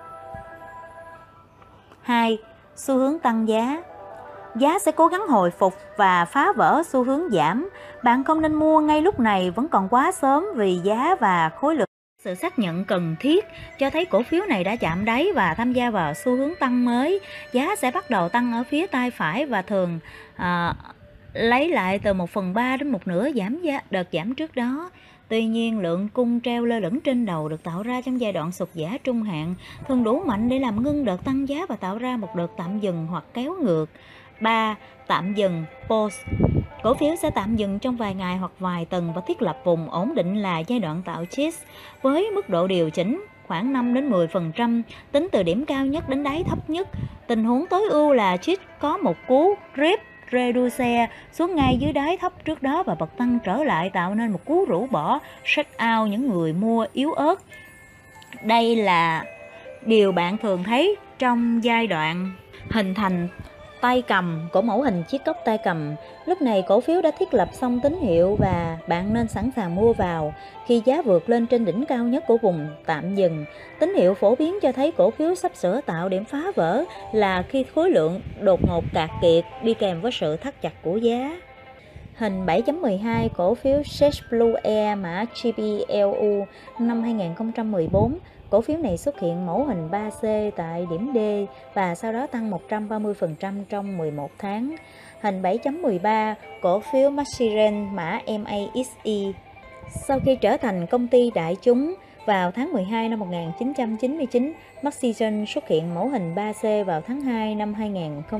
hai. Xu hướng tăng giá. Giá sẽ cố gắng hồi phục và phá vỡ xu hướng giảm. Bạn không nên mua ngay lúc này, vẫn còn quá sớm vì giá và khối lượng. Sự xác nhận cần thiết cho thấy cổ phiếu này đã chạm đáy và tham gia vào xu hướng tăng mới. Giá sẽ bắt đầu tăng ở phía tay phải và thường à, lấy lại từ một phần ba đến một nửa giảm giá đợt giảm trước đó. Tuy nhiên, lượng cung treo lơ lửng trên đầu được tạo ra trong giai đoạn sụt giá trung hạn thường đủ mạnh để làm ngưng đợt tăng giá và tạo ra một đợt tạm dừng hoặc kéo ngược. ba. Tạm dừng pause. Cổ phiếu sẽ tạm dừng trong vài ngày hoặc vài tuần và thiết lập vùng ổn định là giai đoạn tạo chess với mức độ điều chỉnh khoảng năm đến mười phần trăm tính từ điểm cao nhất đến đáy thấp nhất. Tình huống tối ưu là chess có một cú rip reduce xuống ngay dưới đáy thấp trước đó và bật tăng trở lại, tạo nên một cú rũ bỏ shut out những người mua yếu ớt. Đây là điều bạn thường thấy trong giai đoạn hình thành tay cầm của mẫu hình chiếc cốc tay cầm. Lúc này cổ phiếu đã thiết lập xong tín hiệu và bạn nên sẵn sàng mua vào khi giá vượt lên trên đỉnh cao nhất của vùng tạm dừng. Tín hiệu phổ biến cho thấy cổ phiếu sắp sửa tạo điểm phá vỡ là khi khối lượng đột ngột cạn kiệt đi kèm với sự thắt chặt của giá. Hình bảy chấm mười hai, cổ phiếu JetBlue Air mã giê bê lờ u năm hai nghìn không trăm mười bốn. Cổ phiếu này xuất hiện mẫu hình ba C tại điểm D và sau đó tăng một trăm ba mươi phần trăm trong mười một tháng. Hình bảy chấm mười ba, cổ phiếu Maxiren mã em a ích e. Sau khi trở thành công ty đại chúng, Vào tháng mười hai năm một nghìn chín trăm chín mươi chín, Maxision xuất hiện mẫu hình ba C vào tháng hai năm hai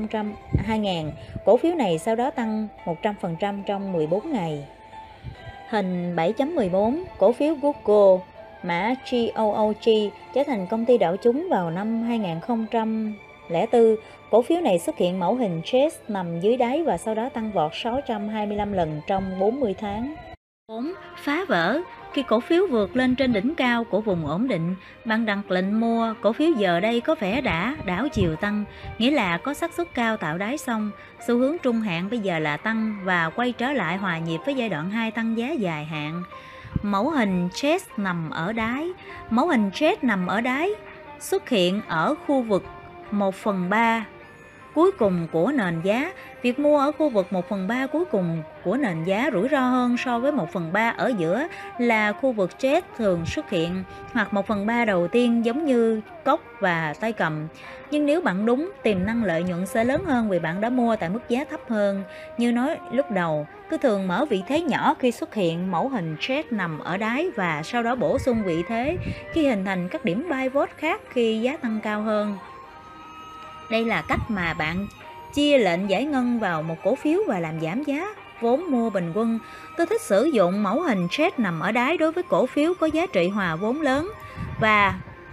nghìn. Cổ phiếu này sau đó tăng một trăm phần trăm trong mười bốn ngày. Hình bảy chấm mười bốn, cổ phiếu Google, mã G O O G, trở thành công ty đảo chúng vào năm hai nghìn không trăm lẻ bốn. Cổ phiếu này xuất hiện mẫu hình chart nằm dưới đáy và sau đó tăng vọt sáu trăm hai mươi lăm lần trong bốn mươi tháng. bốn. Phá vỡ. Khi cổ phiếu vượt lên trên đỉnh cao của vùng ổn định, bạn đặt lệnh mua, cổ phiếu giờ đây có vẻ đã đảo chiều tăng, nghĩa là có xác suất cao tạo đáy xong. Xu hướng trung hạn bây giờ là tăng và quay trở lại hòa nhịp với giai đoạn hai tăng giá dài hạn. Mẫu hình chart nằm ở đáy. Mẫu hình chart nằm ở đáy xuất hiện ở khu vực một phần ba cuối cùng của nền giá. Việc mua ở khu vực một phần ba cuối cùng của nền giá rủi ro hơn so với một phần ba ở giữa là khu vực chart thường xuất hiện, hoặc một phần ba đầu tiên giống như cốc và tay cầm. Nhưng nếu bạn đúng, tiềm năng lợi nhuận sẽ lớn hơn vì bạn đã mua tại mức giá thấp hơn. Như nói lúc đầu, cứ thường mở vị thế nhỏ khi xuất hiện mẫu hình chart nằm ở đáy và sau đó bổ sung vị thế khi hình thành các điểm buy vote khác khi giá tăng cao hơn. Đây là cách mà bạn chia lệnh giải ngân vào một cổ phiếu và làm giảm giá vốn mua bình quân. Tôi thích sử dụng mẫu hình chart nằm ở đáy đối với cổ phiếu có giá trị hòa vốn lớn, và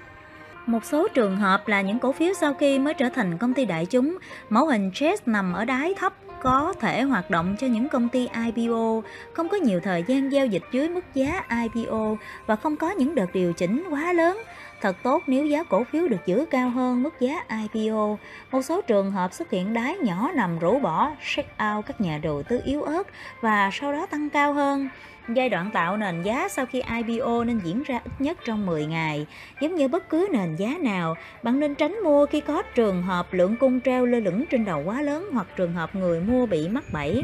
một số trường hợp là những cổ phiếu sau khi mới trở thành công ty đại chúng. Mẫu hình chart nằm ở đáy thấp có thể hoạt động cho những công ty I P O, không có nhiều thời gian giao dịch dưới mức giá I P O và không có những đợt điều chỉnh quá lớn. Thật tốt nếu giá cổ phiếu được giữ cao hơn mức giá I P O. Một số trường hợp xuất hiện đáy nhỏ nằm rũ bỏ, check out các nhà đầu tư yếu ớt và sau đó tăng cao hơn. Giai đoạn tạo nền giá sau khi I P O nên diễn ra ít nhất trong mười ngày. Giống như bất cứ nền giá nào, bạn nên tránh mua khi có trường hợp lượng cung treo lơ lửng trên đầu quá lớn hoặc trường hợp người mua bị mắc bẫy.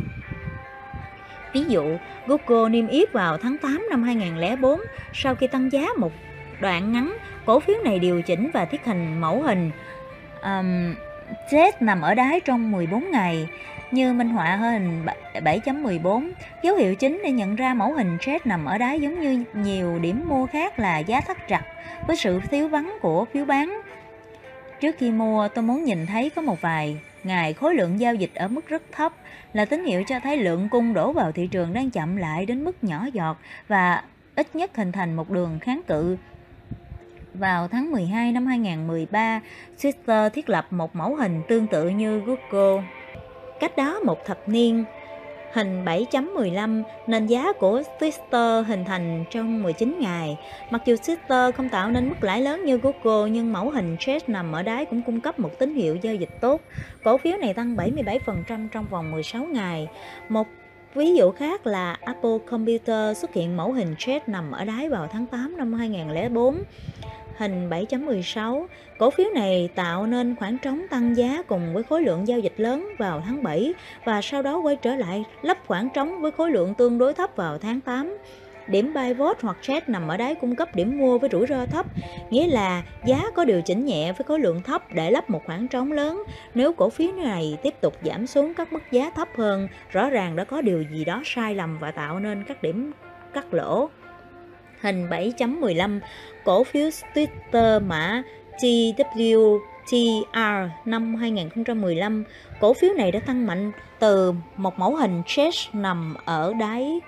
Ví dụ, Google niêm yết vào tháng tám năm hai nghìn không trăm lẻ bốn, sau khi tăng giá một đoạn ngắn, cổ phiếu này điều chỉnh và thiết hình mẫu hình um, chart nằm ở đáy trong mười bốn ngày. Như minh họa hình bảy chấm mười bốn, dấu hiệu chính để nhận ra mẫu hình chart nằm ở đáy giống như nhiều điểm mua khác là giá thắt chặt với sự thiếu vắng của phiếu bán. Trước khi mua, tôi muốn nhìn thấy có một vài ngày khối lượng giao dịch ở mức rất thấp, là tín hiệu cho thấy lượng cung đổ vào thị trường đang chậm lại đến mức nhỏ giọt và ít nhất hình thành một đường kháng cự. Vào tháng mười hai năm hai nghìn không trăm mười ba, Twitter thiết lập một mẫu hình tương tự như Google. Cách đó một thập niên, hình bảy chấm mười lăm, nền giá của Twitter hình thành trong mười chín ngày. Mặc dù Twitter không tạo nên mức lãi lớn như Google, nhưng mẫu hình chart nằm ở đáy cũng cung cấp một tín hiệu giao dịch tốt. Cổ phiếu này tăng bảy mươi bảy phần trăm trong vòng mười sáu ngày. Một ví dụ khác là Apple Computer xuất hiện mẫu hình chart nằm ở đáy vào tháng tám năm hai nghìn không trăm lẻ bốn. Hình bảy chấm mười sáu, cổ phiếu này tạo nên khoảng trống tăng giá cùng với khối lượng giao dịch lớn vào tháng bảy và sau đó quay trở lại lấp khoảng trống với khối lượng tương đối thấp vào tháng tám. Điểm buy vote hoặc chart nằm ở đáy cung cấp điểm mua với rủi ro thấp, nghĩa là giá có điều chỉnh nhẹ với khối lượng thấp để lấp một khoảng trống lớn. Nếu cổ phiếu này tiếp tục giảm xuống các mức giá thấp hơn, rõ ràng đã có điều gì đó sai lầm và tạo nên các điểm cắt lỗ. Hình bảy chấm mười lăm, cổ phiếu Twitter mã T W T R năm hai nghìn không trăm mười lăm, cổ phiếu này đã tăng mạnh từ một mẫu hình chart nằm ở đáy.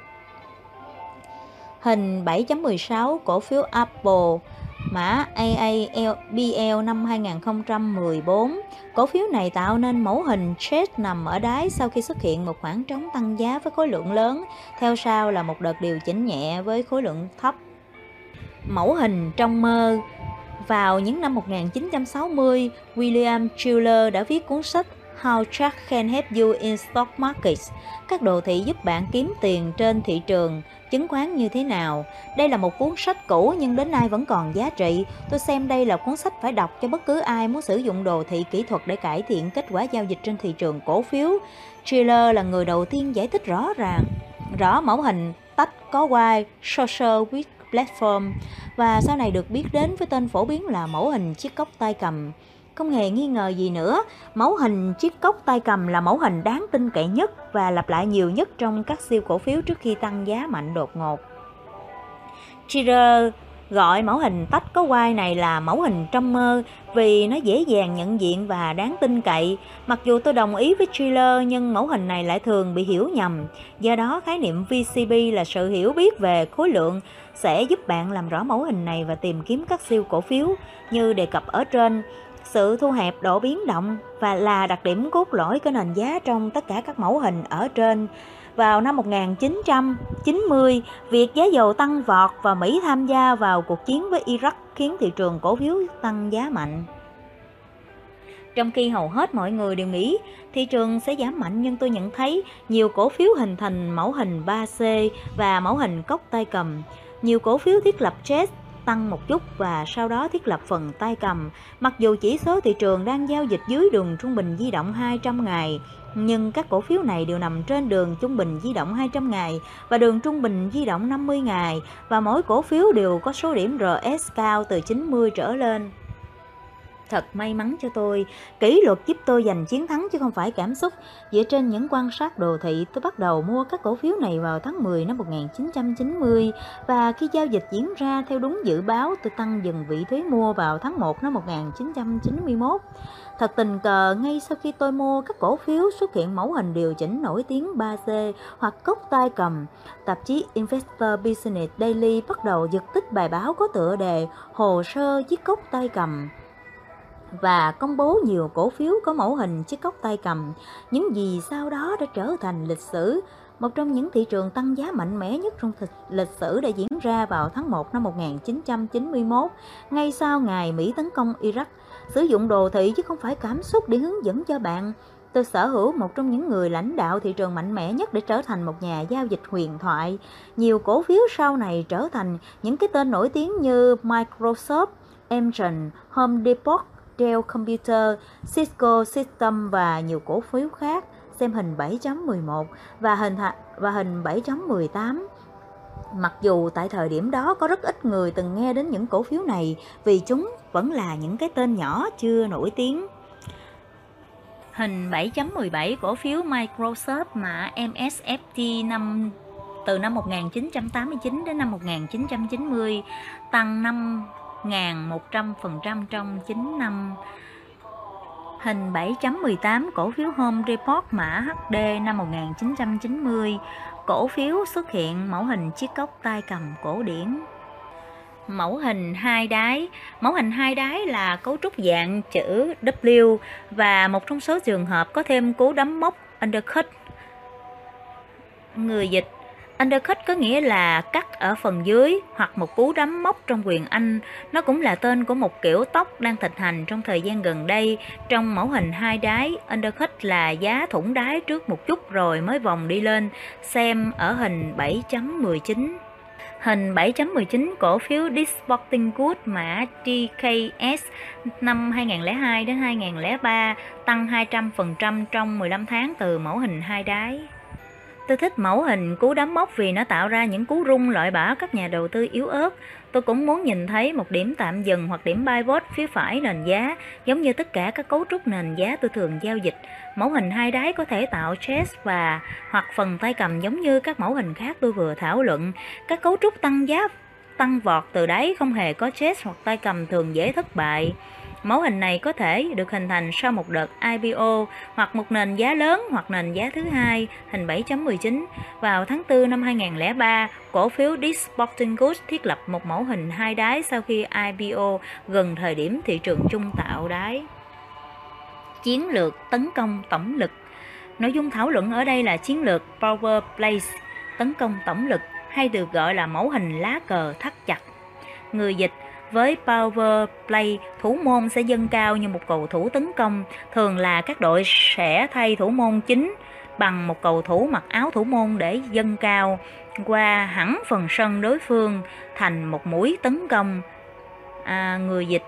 Hình bảy chấm mười sáu, cổ phiếu Apple mã A A B L năm hai nghìn không trăm mười bốn, cổ phiếu này tạo nên mẫu hình chart nằm ở đáy sau khi xuất hiện một khoảng trống tăng giá với khối lượng lớn, theo sau là một đợt điều chỉnh nhẹ với khối lượng thấp. Mẫu hình trong mơ. Vào những năm một nghìn chín trăm sáu mươi, William Shiller đã viết cuốn sách How Chart Can Help You in Stock Markets, các đồ thị giúp bạn kiếm tiền trên thị trường chứng khoán như thế nào. Đây là một cuốn sách cũ nhưng đến nay vẫn còn giá trị. Tôi xem đây là cuốn sách phải đọc cho bất cứ ai muốn sử dụng đồ thị kỹ thuật để cải thiện kết quả giao dịch trên thị trường cổ phiếu. Shiller là người đầu tiên giải thích rõ ràng rõ mẫu hình tách có Y Social with Platform và sau này được biết đến với tên phổ biến là mẫu hình chiếc cốc tay cầm. Không hề nghi ngờ gì nữa, mẫu hình chiếc cốc tay cầm là mẫu hình đáng tin cậy nhất và lặp lại nhiều nhất trong các siêu cổ phiếu trước khi tăng giá mạnh đột ngột. Shiller Gọi mẫu hình tách có quai này là mẫu hình trong mơ vì nó dễ dàng nhận diện và đáng tin cậy. Mặc dù tôi đồng ý với Thriller nhưng mẫu hình này lại thường bị hiểu nhầm. Do đó khái niệm vê xê bê là sự hiểu biết về khối lượng sẽ giúp bạn làm rõ mẫu hình này và tìm kiếm các siêu cổ phiếu như đề cập ở trên. Sự thu hẹp độ biến động và là đặc điểm cốt lõi của nền giá trong tất cả các mẫu hình ở trên. Vào năm một nghìn chín trăm chín mươi, việc giá dầu tăng vọt và Mỹ tham gia vào cuộc chiến với Iraq khiến thị trường cổ phiếu tăng giá mạnh. Trong khi hầu hết mọi người đều nghĩ thị trường sẽ giảm mạnh, nhưng tôi nhận thấy nhiều cổ phiếu hình thành mẫu hình ba C và mẫu hình cốc tay cầm. Nhiều cổ phiếu thiết lập chest tăng một chút và sau đó thiết lập phần tay cầm. Mặc dù chỉ số thị trường đang giao dịch dưới đường trung bình di động hai trăm ngày, nhưng các cổ phiếu này đều nằm trên đường trung bình di động hai trăm ngày và đường trung bình di động năm mươi ngày, và mỗi cổ phiếu đều có số điểm rờ ét cao từ chín mươi trở lên. Thật may mắn cho tôi, kỷ luật giúp tôi giành chiến thắng chứ không phải cảm xúc. Dựa trên những quan sát đồ thị, tôi bắt đầu mua các cổ phiếu này vào tháng mười năm một nghìn chín trăm chín mươi, và khi giao dịch diễn ra theo đúng dự báo, tôi tăng dần vị thế mua vào tháng một năm một nghìn chín trăm chín mươi mốt. Thật tình cờ, ngay sau khi tôi mua, các cổ phiếu xuất hiện mẫu hình điều chỉnh nổi tiếng ba C hoặc cốc tay cầm. Tạp chí Investor Business Daily bắt đầu giật tích bài báo có tựa đề Hồ sơ chiếc cốc tay cầm và công bố nhiều cổ phiếu có mẫu hình chiếc cốc tay cầm. Những gì sau đó đã trở thành lịch sử. Một trong những thị trường tăng giá mạnh mẽ nhất trong lịch sử đã diễn ra vào tháng một năm một nghìn chín trăm chín mươi mốt, ngay sau ngày Mỹ tấn công Iraq. Sử dụng đồ thị chứ không phải cảm xúc để hướng dẫn cho bạn. Tôi sở hữu một trong những người lãnh đạo thị trường mạnh mẽ nhất để trở thành một nhà giao dịch huyền thoại. Nhiều cổ phiếu sau này trở thành những cái tên nổi tiếng như Microsoft, Amazon, Home Depot, Dell Computer, Cisco System và nhiều cổ phiếu khác. Xem hình bảy chấm mười một và hình và hình bảy chấm mười tám. Mặc dù tại thời điểm đó có rất ít người từng nghe đến những cổ phiếu này vì chúng vẫn là những cái tên nhỏ chưa nổi tiếng. Hình bảy chấm mười bảy, cổ phiếu Microsoft mã em ét ép tê năm từ năm một nghìn chín trăm tám mươi chín đến năm một nghìn chín trăm chín mươi, tăng năm nghìn một trăm phần trăm trong chín năm. Hình bảy chấm mười tám, cổ phiếu Home Depot mã hát đê năm một nghìn chín trăm chín mươi, cổ phiếu xuất hiện mẫu hình chiếc cốc tay cầm cổ điển. Mẫu hình hai đáy. Mẫu hình hai đáy là cấu trúc dạng chữ W và một trong số trường hợp có thêm cú đấm móc undercut. Người dịch: undercut có nghĩa là cắt ở phần dưới hoặc một cú đấm móc trong quyền Anh. Nó cũng là tên của một kiểu tóc đang thịnh hành trong thời gian gần đây. Trong mẫu hình hai đáy, undercut là giá thủng đáy trước một chút rồi mới vòng đi lên. Xem ở hình bảy chấm mười chín. Hình bảy chấm mười chín, cổ phiếu Sporting Goods mã đê ca ét năm hai nghìn không trăm lẻ hai đến hai nghìn không trăm lẻ ba, tăng hai trăm phần trăm trong mười lăm tháng từ mẫu hình hai đáy. Tôi thích mẫu hình cú đấm móc vì nó tạo ra những cú rung loại bỏ các nhà đầu tư yếu ớt. Tôi cũng muốn nhìn thấy một điểm tạm dừng hoặc điểm buy bot phía phải nền giá, giống như tất cả các cấu trúc nền giá tôi thường giao dịch. Mẫu hình hai đáy có thể tạo chest và hoặc phần tay cầm giống như các mẫu hình khác tôi vừa thảo luận. Các cấu trúc tăng giá tăng vọt từ đáy không hề có chest hoặc tay cầm thường dễ thất bại. Mẫu hình này có thể được hình thành sau một đợt i pê o hoặc một nền giá lớn hoặc nền giá thứ hai. Hình bảy chấm mười chín, vào tháng tư năm hai nghìn không trăm lẻ ba, cổ phiếu Sporting Goods thiết lập một mẫu hình hai đáy sau khi i pê o gần thời điểm thị trường chung tạo đáy. Chiến lược tấn công tổng lực. Nội dung thảo luận ở đây là chiến lược Power Plays, tấn công tổng lực, hay được gọi là mẫu hình lá cờ thắt chặt. Người dịch: với Power Play, thủ môn sẽ dâng cao như một cầu thủ tấn công. Thường là các đội sẽ thay thủ môn chính bằng một cầu thủ mặc áo thủ môn để dâng cao qua hẳn phần sân đối phương thành một mũi tấn công. À, người dịch: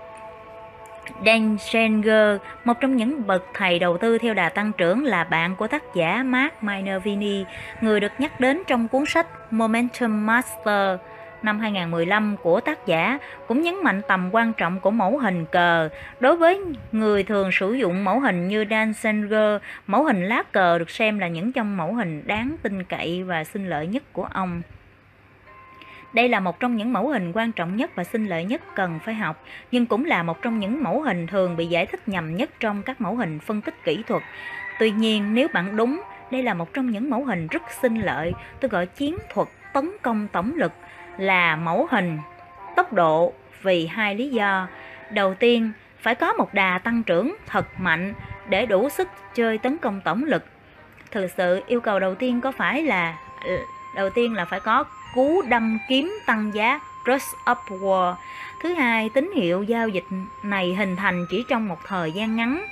Dan Schenger, một trong những bậc thầy đầu tư theo đà tăng trưởng, là bạn của tác giả Mark Minervini, người được nhắc đến trong cuốn sách Momentum Master năm hai nghìn không trăm mười lăm của tác giả, cũng nhấn mạnh tầm quan trọng của mẫu hình cờ. Đối với người thường sử dụng mẫu hình như Dan Schenger, mẫu hình lá cờ được xem là những trong mẫu hình đáng tin cậy và sinh lợi nhất của ông. Đây là một trong những mẫu hình quan trọng nhất và sinh lợi nhất cần phải học, nhưng cũng là một trong những mẫu hình thường bị giải thích nhầm nhất trong các mẫu hình phân tích kỹ thuật. Tuy nhiên, nếu bạn đúng, đây là một trong những mẫu hình rất sinh lợi. Tôi gọi chiến thuật tấn công tổng lực là mẫu hình tốc độ vì hai lý do. Đầu tiên, phải có một đà tăng trưởng thật mạnh để đủ sức chơi tấn công tổng lực. Thực sự, yêu cầu đầu tiên có phải là đầu tiên là phải có cú đâm kiếm tăng giá rush upward. Thứ hai, tín hiệu giao dịch này hình thành chỉ trong một thời gian ngắn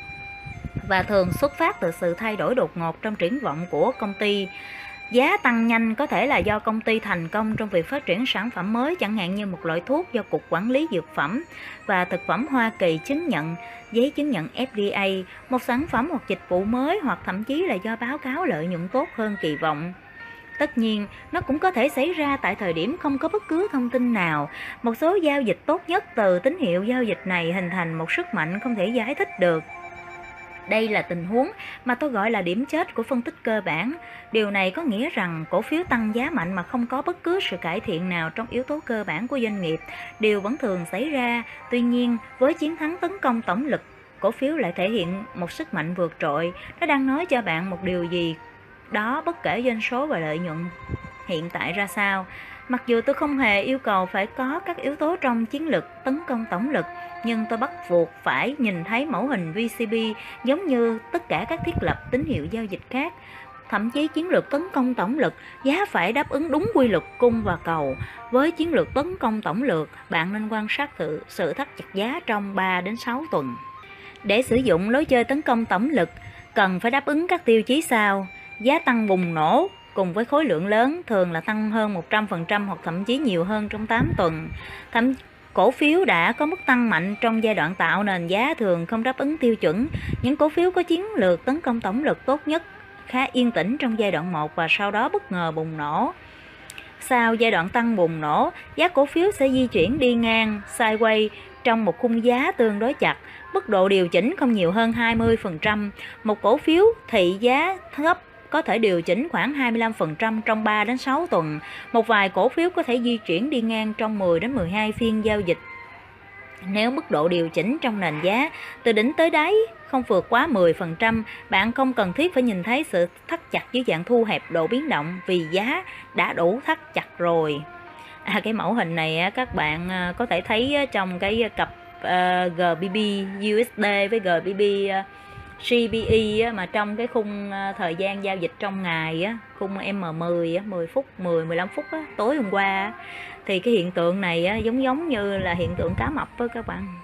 và thường xuất phát từ sự thay đổi đột ngột trong triển vọng của công ty. Giá tăng nhanh có thể là do công ty thành công trong việc phát triển sản phẩm mới, chẳng hạn như một loại thuốc do Cục Quản lý Dược phẩm và Thực phẩm Hoa Kỳ chứng nhận, giấy chứng nhận F D A, một sản phẩm hoặc dịch vụ mới, hoặc thậm chí là do báo cáo lợi nhuận tốt hơn kỳ vọng. Tất nhiên, nó cũng có thể xảy ra tại thời điểm không có bất cứ thông tin nào. Một số giao dịch tốt nhất từ tín hiệu giao dịch này hình thành một sức mạnh không thể giải thích được. Đây là tình huống mà tôi gọi là điểm chết của phân tích cơ bản. Điều này có nghĩa rằng cổ phiếu tăng giá mạnh mà không có bất cứ sự cải thiện nào trong yếu tố cơ bản của doanh nghiệp. Điều vẫn thường xảy ra. Tuy nhiên, với chiến thắng tấn công tổng lực, cổ phiếu lại thể hiện một sức mạnh vượt trội. Nó đang nói cho bạn một điều gì đó bất kể doanh số và lợi nhuận hiện tại ra sao. Mặc dù tôi không hề yêu cầu phải có các yếu tố trong chiến lược tấn công tổng lực, nhưng tôi bắt buộc phải nhìn thấy mẫu hình vê xê bê giống như tất cả các thiết lập tín hiệu giao dịch khác. Thậm chí chiến lược tấn công tổng lực, giá phải đáp ứng đúng quy luật cung và cầu. Với chiến lược tấn công tổng lược, bạn nên quan sát sự, sự thắt chặt giá trong ba đến sáu tuần. Để sử dụng lối chơi tấn công tổng lực, cần phải đáp ứng các tiêu chí sau: giá tăng bùng nổ cùng với khối lượng lớn, thường là tăng hơn một trăm phần trăm hoặc thậm chí nhiều hơn trong tám tuần. Thậm cổ phiếu đã có mức tăng mạnh trong giai đoạn tạo nền giá thường không đáp ứng tiêu chuẩn. Những cổ phiếu có chiến lược tấn công tổng lực tốt nhất khá yên tĩnh trong giai đoạn một và sau đó bất ngờ bùng nổ. Sau giai đoạn tăng bùng nổ, giá cổ phiếu sẽ di chuyển đi ngang sideways trong một khung giá tương đối chặt, mức độ điều chỉnh không nhiều hơn hai mươi phần trăm. Một cổ phiếu thị giá thấp có thể điều chỉnh khoảng hai mươi lăm phần trăm trong ba đến sáu tuần. Một vài cổ phiếu có thể di chuyển đi ngang trong mười đến mười hai phiên giao dịch. Nếu mức độ điều chỉnh trong nền giá từ đỉnh tới đáy không vượt quá mười phần trăm, bạn không cần thiết phải nhìn thấy sự thắt chặt dưới dạng thu hẹp độ biến động vì giá đã đủ thắt chặt rồi. À, cái mẫu hình này các bạn có thể thấy trong cái cặp uh, giê bê bê u ét đê với giê bê bê uh, xê pê e mà trong cái khung thời gian giao dịch trong ngày á, khung M mười á, mười phút, mười mười lăm phút á, tối hôm qua thì cái hiện tượng này á, giống giống như là hiện tượng cá mập với các bạn.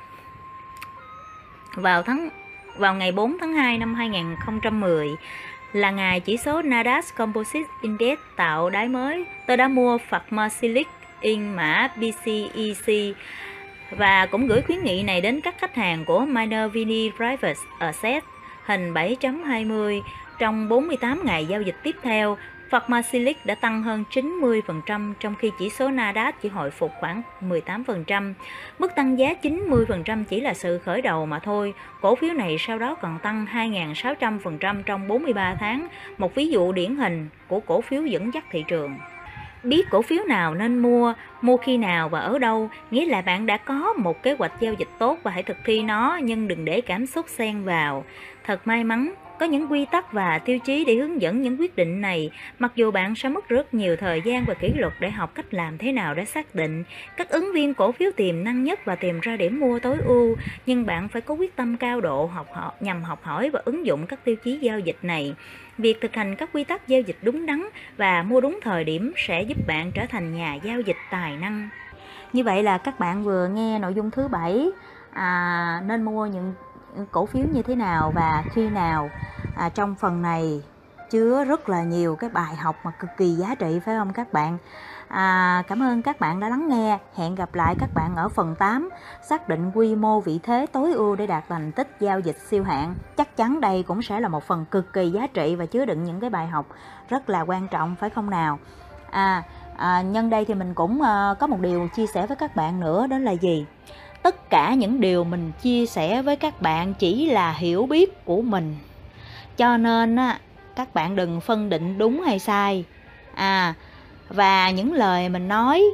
Vào tháng vào ngày bốn tháng hai năm hai nghìn không trăm mười là ngày chỉ số Nasdaq Composite Index tạo đáy mới. Tôi đã mua Pharmacyclic in mã bê xê e xê và cũng gửi khuyến nghị này đến các khách hàng của Minor Vini Private Asset hình bảy chấm hai mươi. Trong bốn mươi tám ngày giao dịch tiếp theo, Pharmacyclic đã tăng hơn chín mươi phần trăm, trong khi chỉ số Nasdaq chỉ hồi phục khoảng mười tám phần trăm. Mức tăng giá chín mươi phần trăm chỉ là sự khởi đầu mà thôi. Cổ phiếu này sau đó còn tăng hai nghìn sáu trăm phần trăm trong bốn mươi ba tháng, một ví dụ điển hình của cổ phiếu dẫn dắt thị trường. Biết cổ phiếu nào nên mua, mua khi nào và ở đâu, nghĩa là bạn đã có một kế hoạch giao dịch tốt và hãy thực thi nó, nhưng đừng để cảm xúc xen vào. Thật may mắn, có những quy tắc và tiêu chí để hướng dẫn những quyết định này. Mặc dù bạn sẽ mất rất nhiều thời gian và kỷ luật để học cách làm thế nào để xác định các ứng viên cổ phiếu tiềm năng nhất và tìm ra điểm mua tối ưu, nhưng bạn phải có quyết tâm cao độ học hỏi, nhằm học hỏi và ứng dụng các tiêu chí giao dịch này. Việc thực hành các quy tắc giao dịch đúng đắn và mua đúng thời điểm sẽ giúp bạn trở thành nhà giao dịch tài năng. Như vậy là các bạn vừa nghe nội dung thứ bảy, à, nên mua những cổ phiếu như thế nào và khi nào. À, trong phần này chứa rất là nhiều cái bài học mà cực kỳ giá trị, phải không các bạn? À, cảm ơn các bạn đã lắng nghe. Hẹn gặp lại các bạn ở phần tám, xác định quy mô vị thế tối ưu để đạt thành tích giao dịch siêu hạng. Chắc chắn đây cũng sẽ là một phần cực kỳ giá trị và chứa đựng những cái bài học rất là quan trọng, phải không nào? À, à nhân đây thì mình cũng uh, có một điều chia sẻ với các bạn nữa, đó là gì? Tất cả những điều mình chia sẻ với các bạn chỉ là hiểu biết của mình, cho nên á, các bạn đừng phân định đúng hay sai. À, và những lời mình nói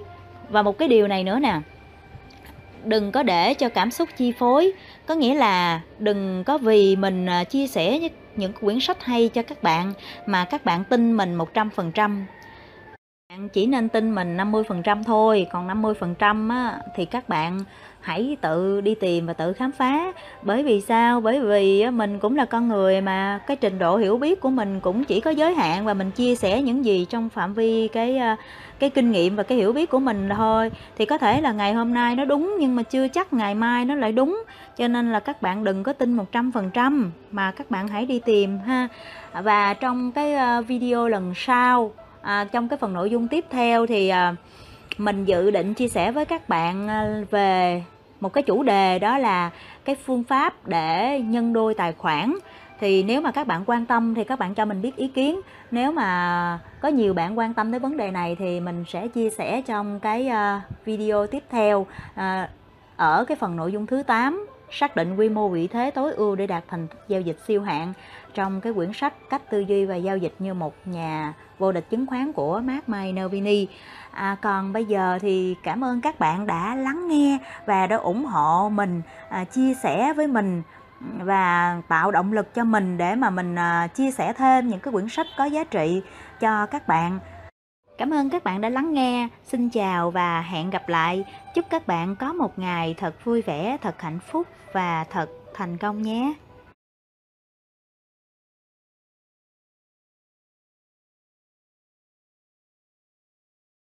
Và một cái điều này nữa nè, đừng có để cho cảm xúc chi phối, có nghĩa là đừng có vì mình chia sẻ những quyển sách hay cho các bạn mà các bạn tin mình một trăm phần trăm. Bạn chỉ nên tin mình năm mươi phần trăm thôi, còn năm mươi phần trăm á, thì các bạn hãy tự đi tìm và tự khám phá. Bởi vì sao? Bởi vì mình cũng là con người mà, cái trình độ hiểu biết của mình cũng chỉ có giới hạn và mình chia sẻ những gì trong phạm vi cái cái kinh nghiệm và cái hiểu biết của mình thôi. Thì có thể là ngày hôm nay nó đúng nhưng mà chưa chắc ngày mai nó lại đúng. Cho nên là các bạn đừng có tin một trăm phần trăm mà các bạn hãy đi tìm ha. Và trong cái video lần sau, À, trong cái phần nội dung tiếp theo thì à, mình dự định chia sẻ với các bạn về một cái chủ đề, đó là cái phương pháp để nhân đôi tài khoản. Thì nếu mà các bạn quan tâm thì các bạn cho mình biết ý kiến. Nếu mà có nhiều bạn quan tâm tới vấn đề này thì mình sẽ chia sẻ trong cái video tiếp theo, à, ở cái phần nội dung thứ tám, xác định quy mô vị thế tối ưu để đạt thành tích giao dịch siêu hạng, trong cái quyển sách Cách tư duy và giao dịch như một nhà vô địch chứng khoán của Mark Minervini. À, còn bây giờ thì cảm ơn các bạn đã lắng nghe và đã ủng hộ mình, à, chia sẻ với mình và tạo động lực cho mình để mà mình à, chia sẻ thêm những cái quyển sách có giá trị cho các bạn. Cảm ơn các bạn đã lắng nghe. Xin chào và hẹn gặp lại. Chúc các bạn có một ngày thật vui vẻ, thật hạnh phúc và thật thành công nhé.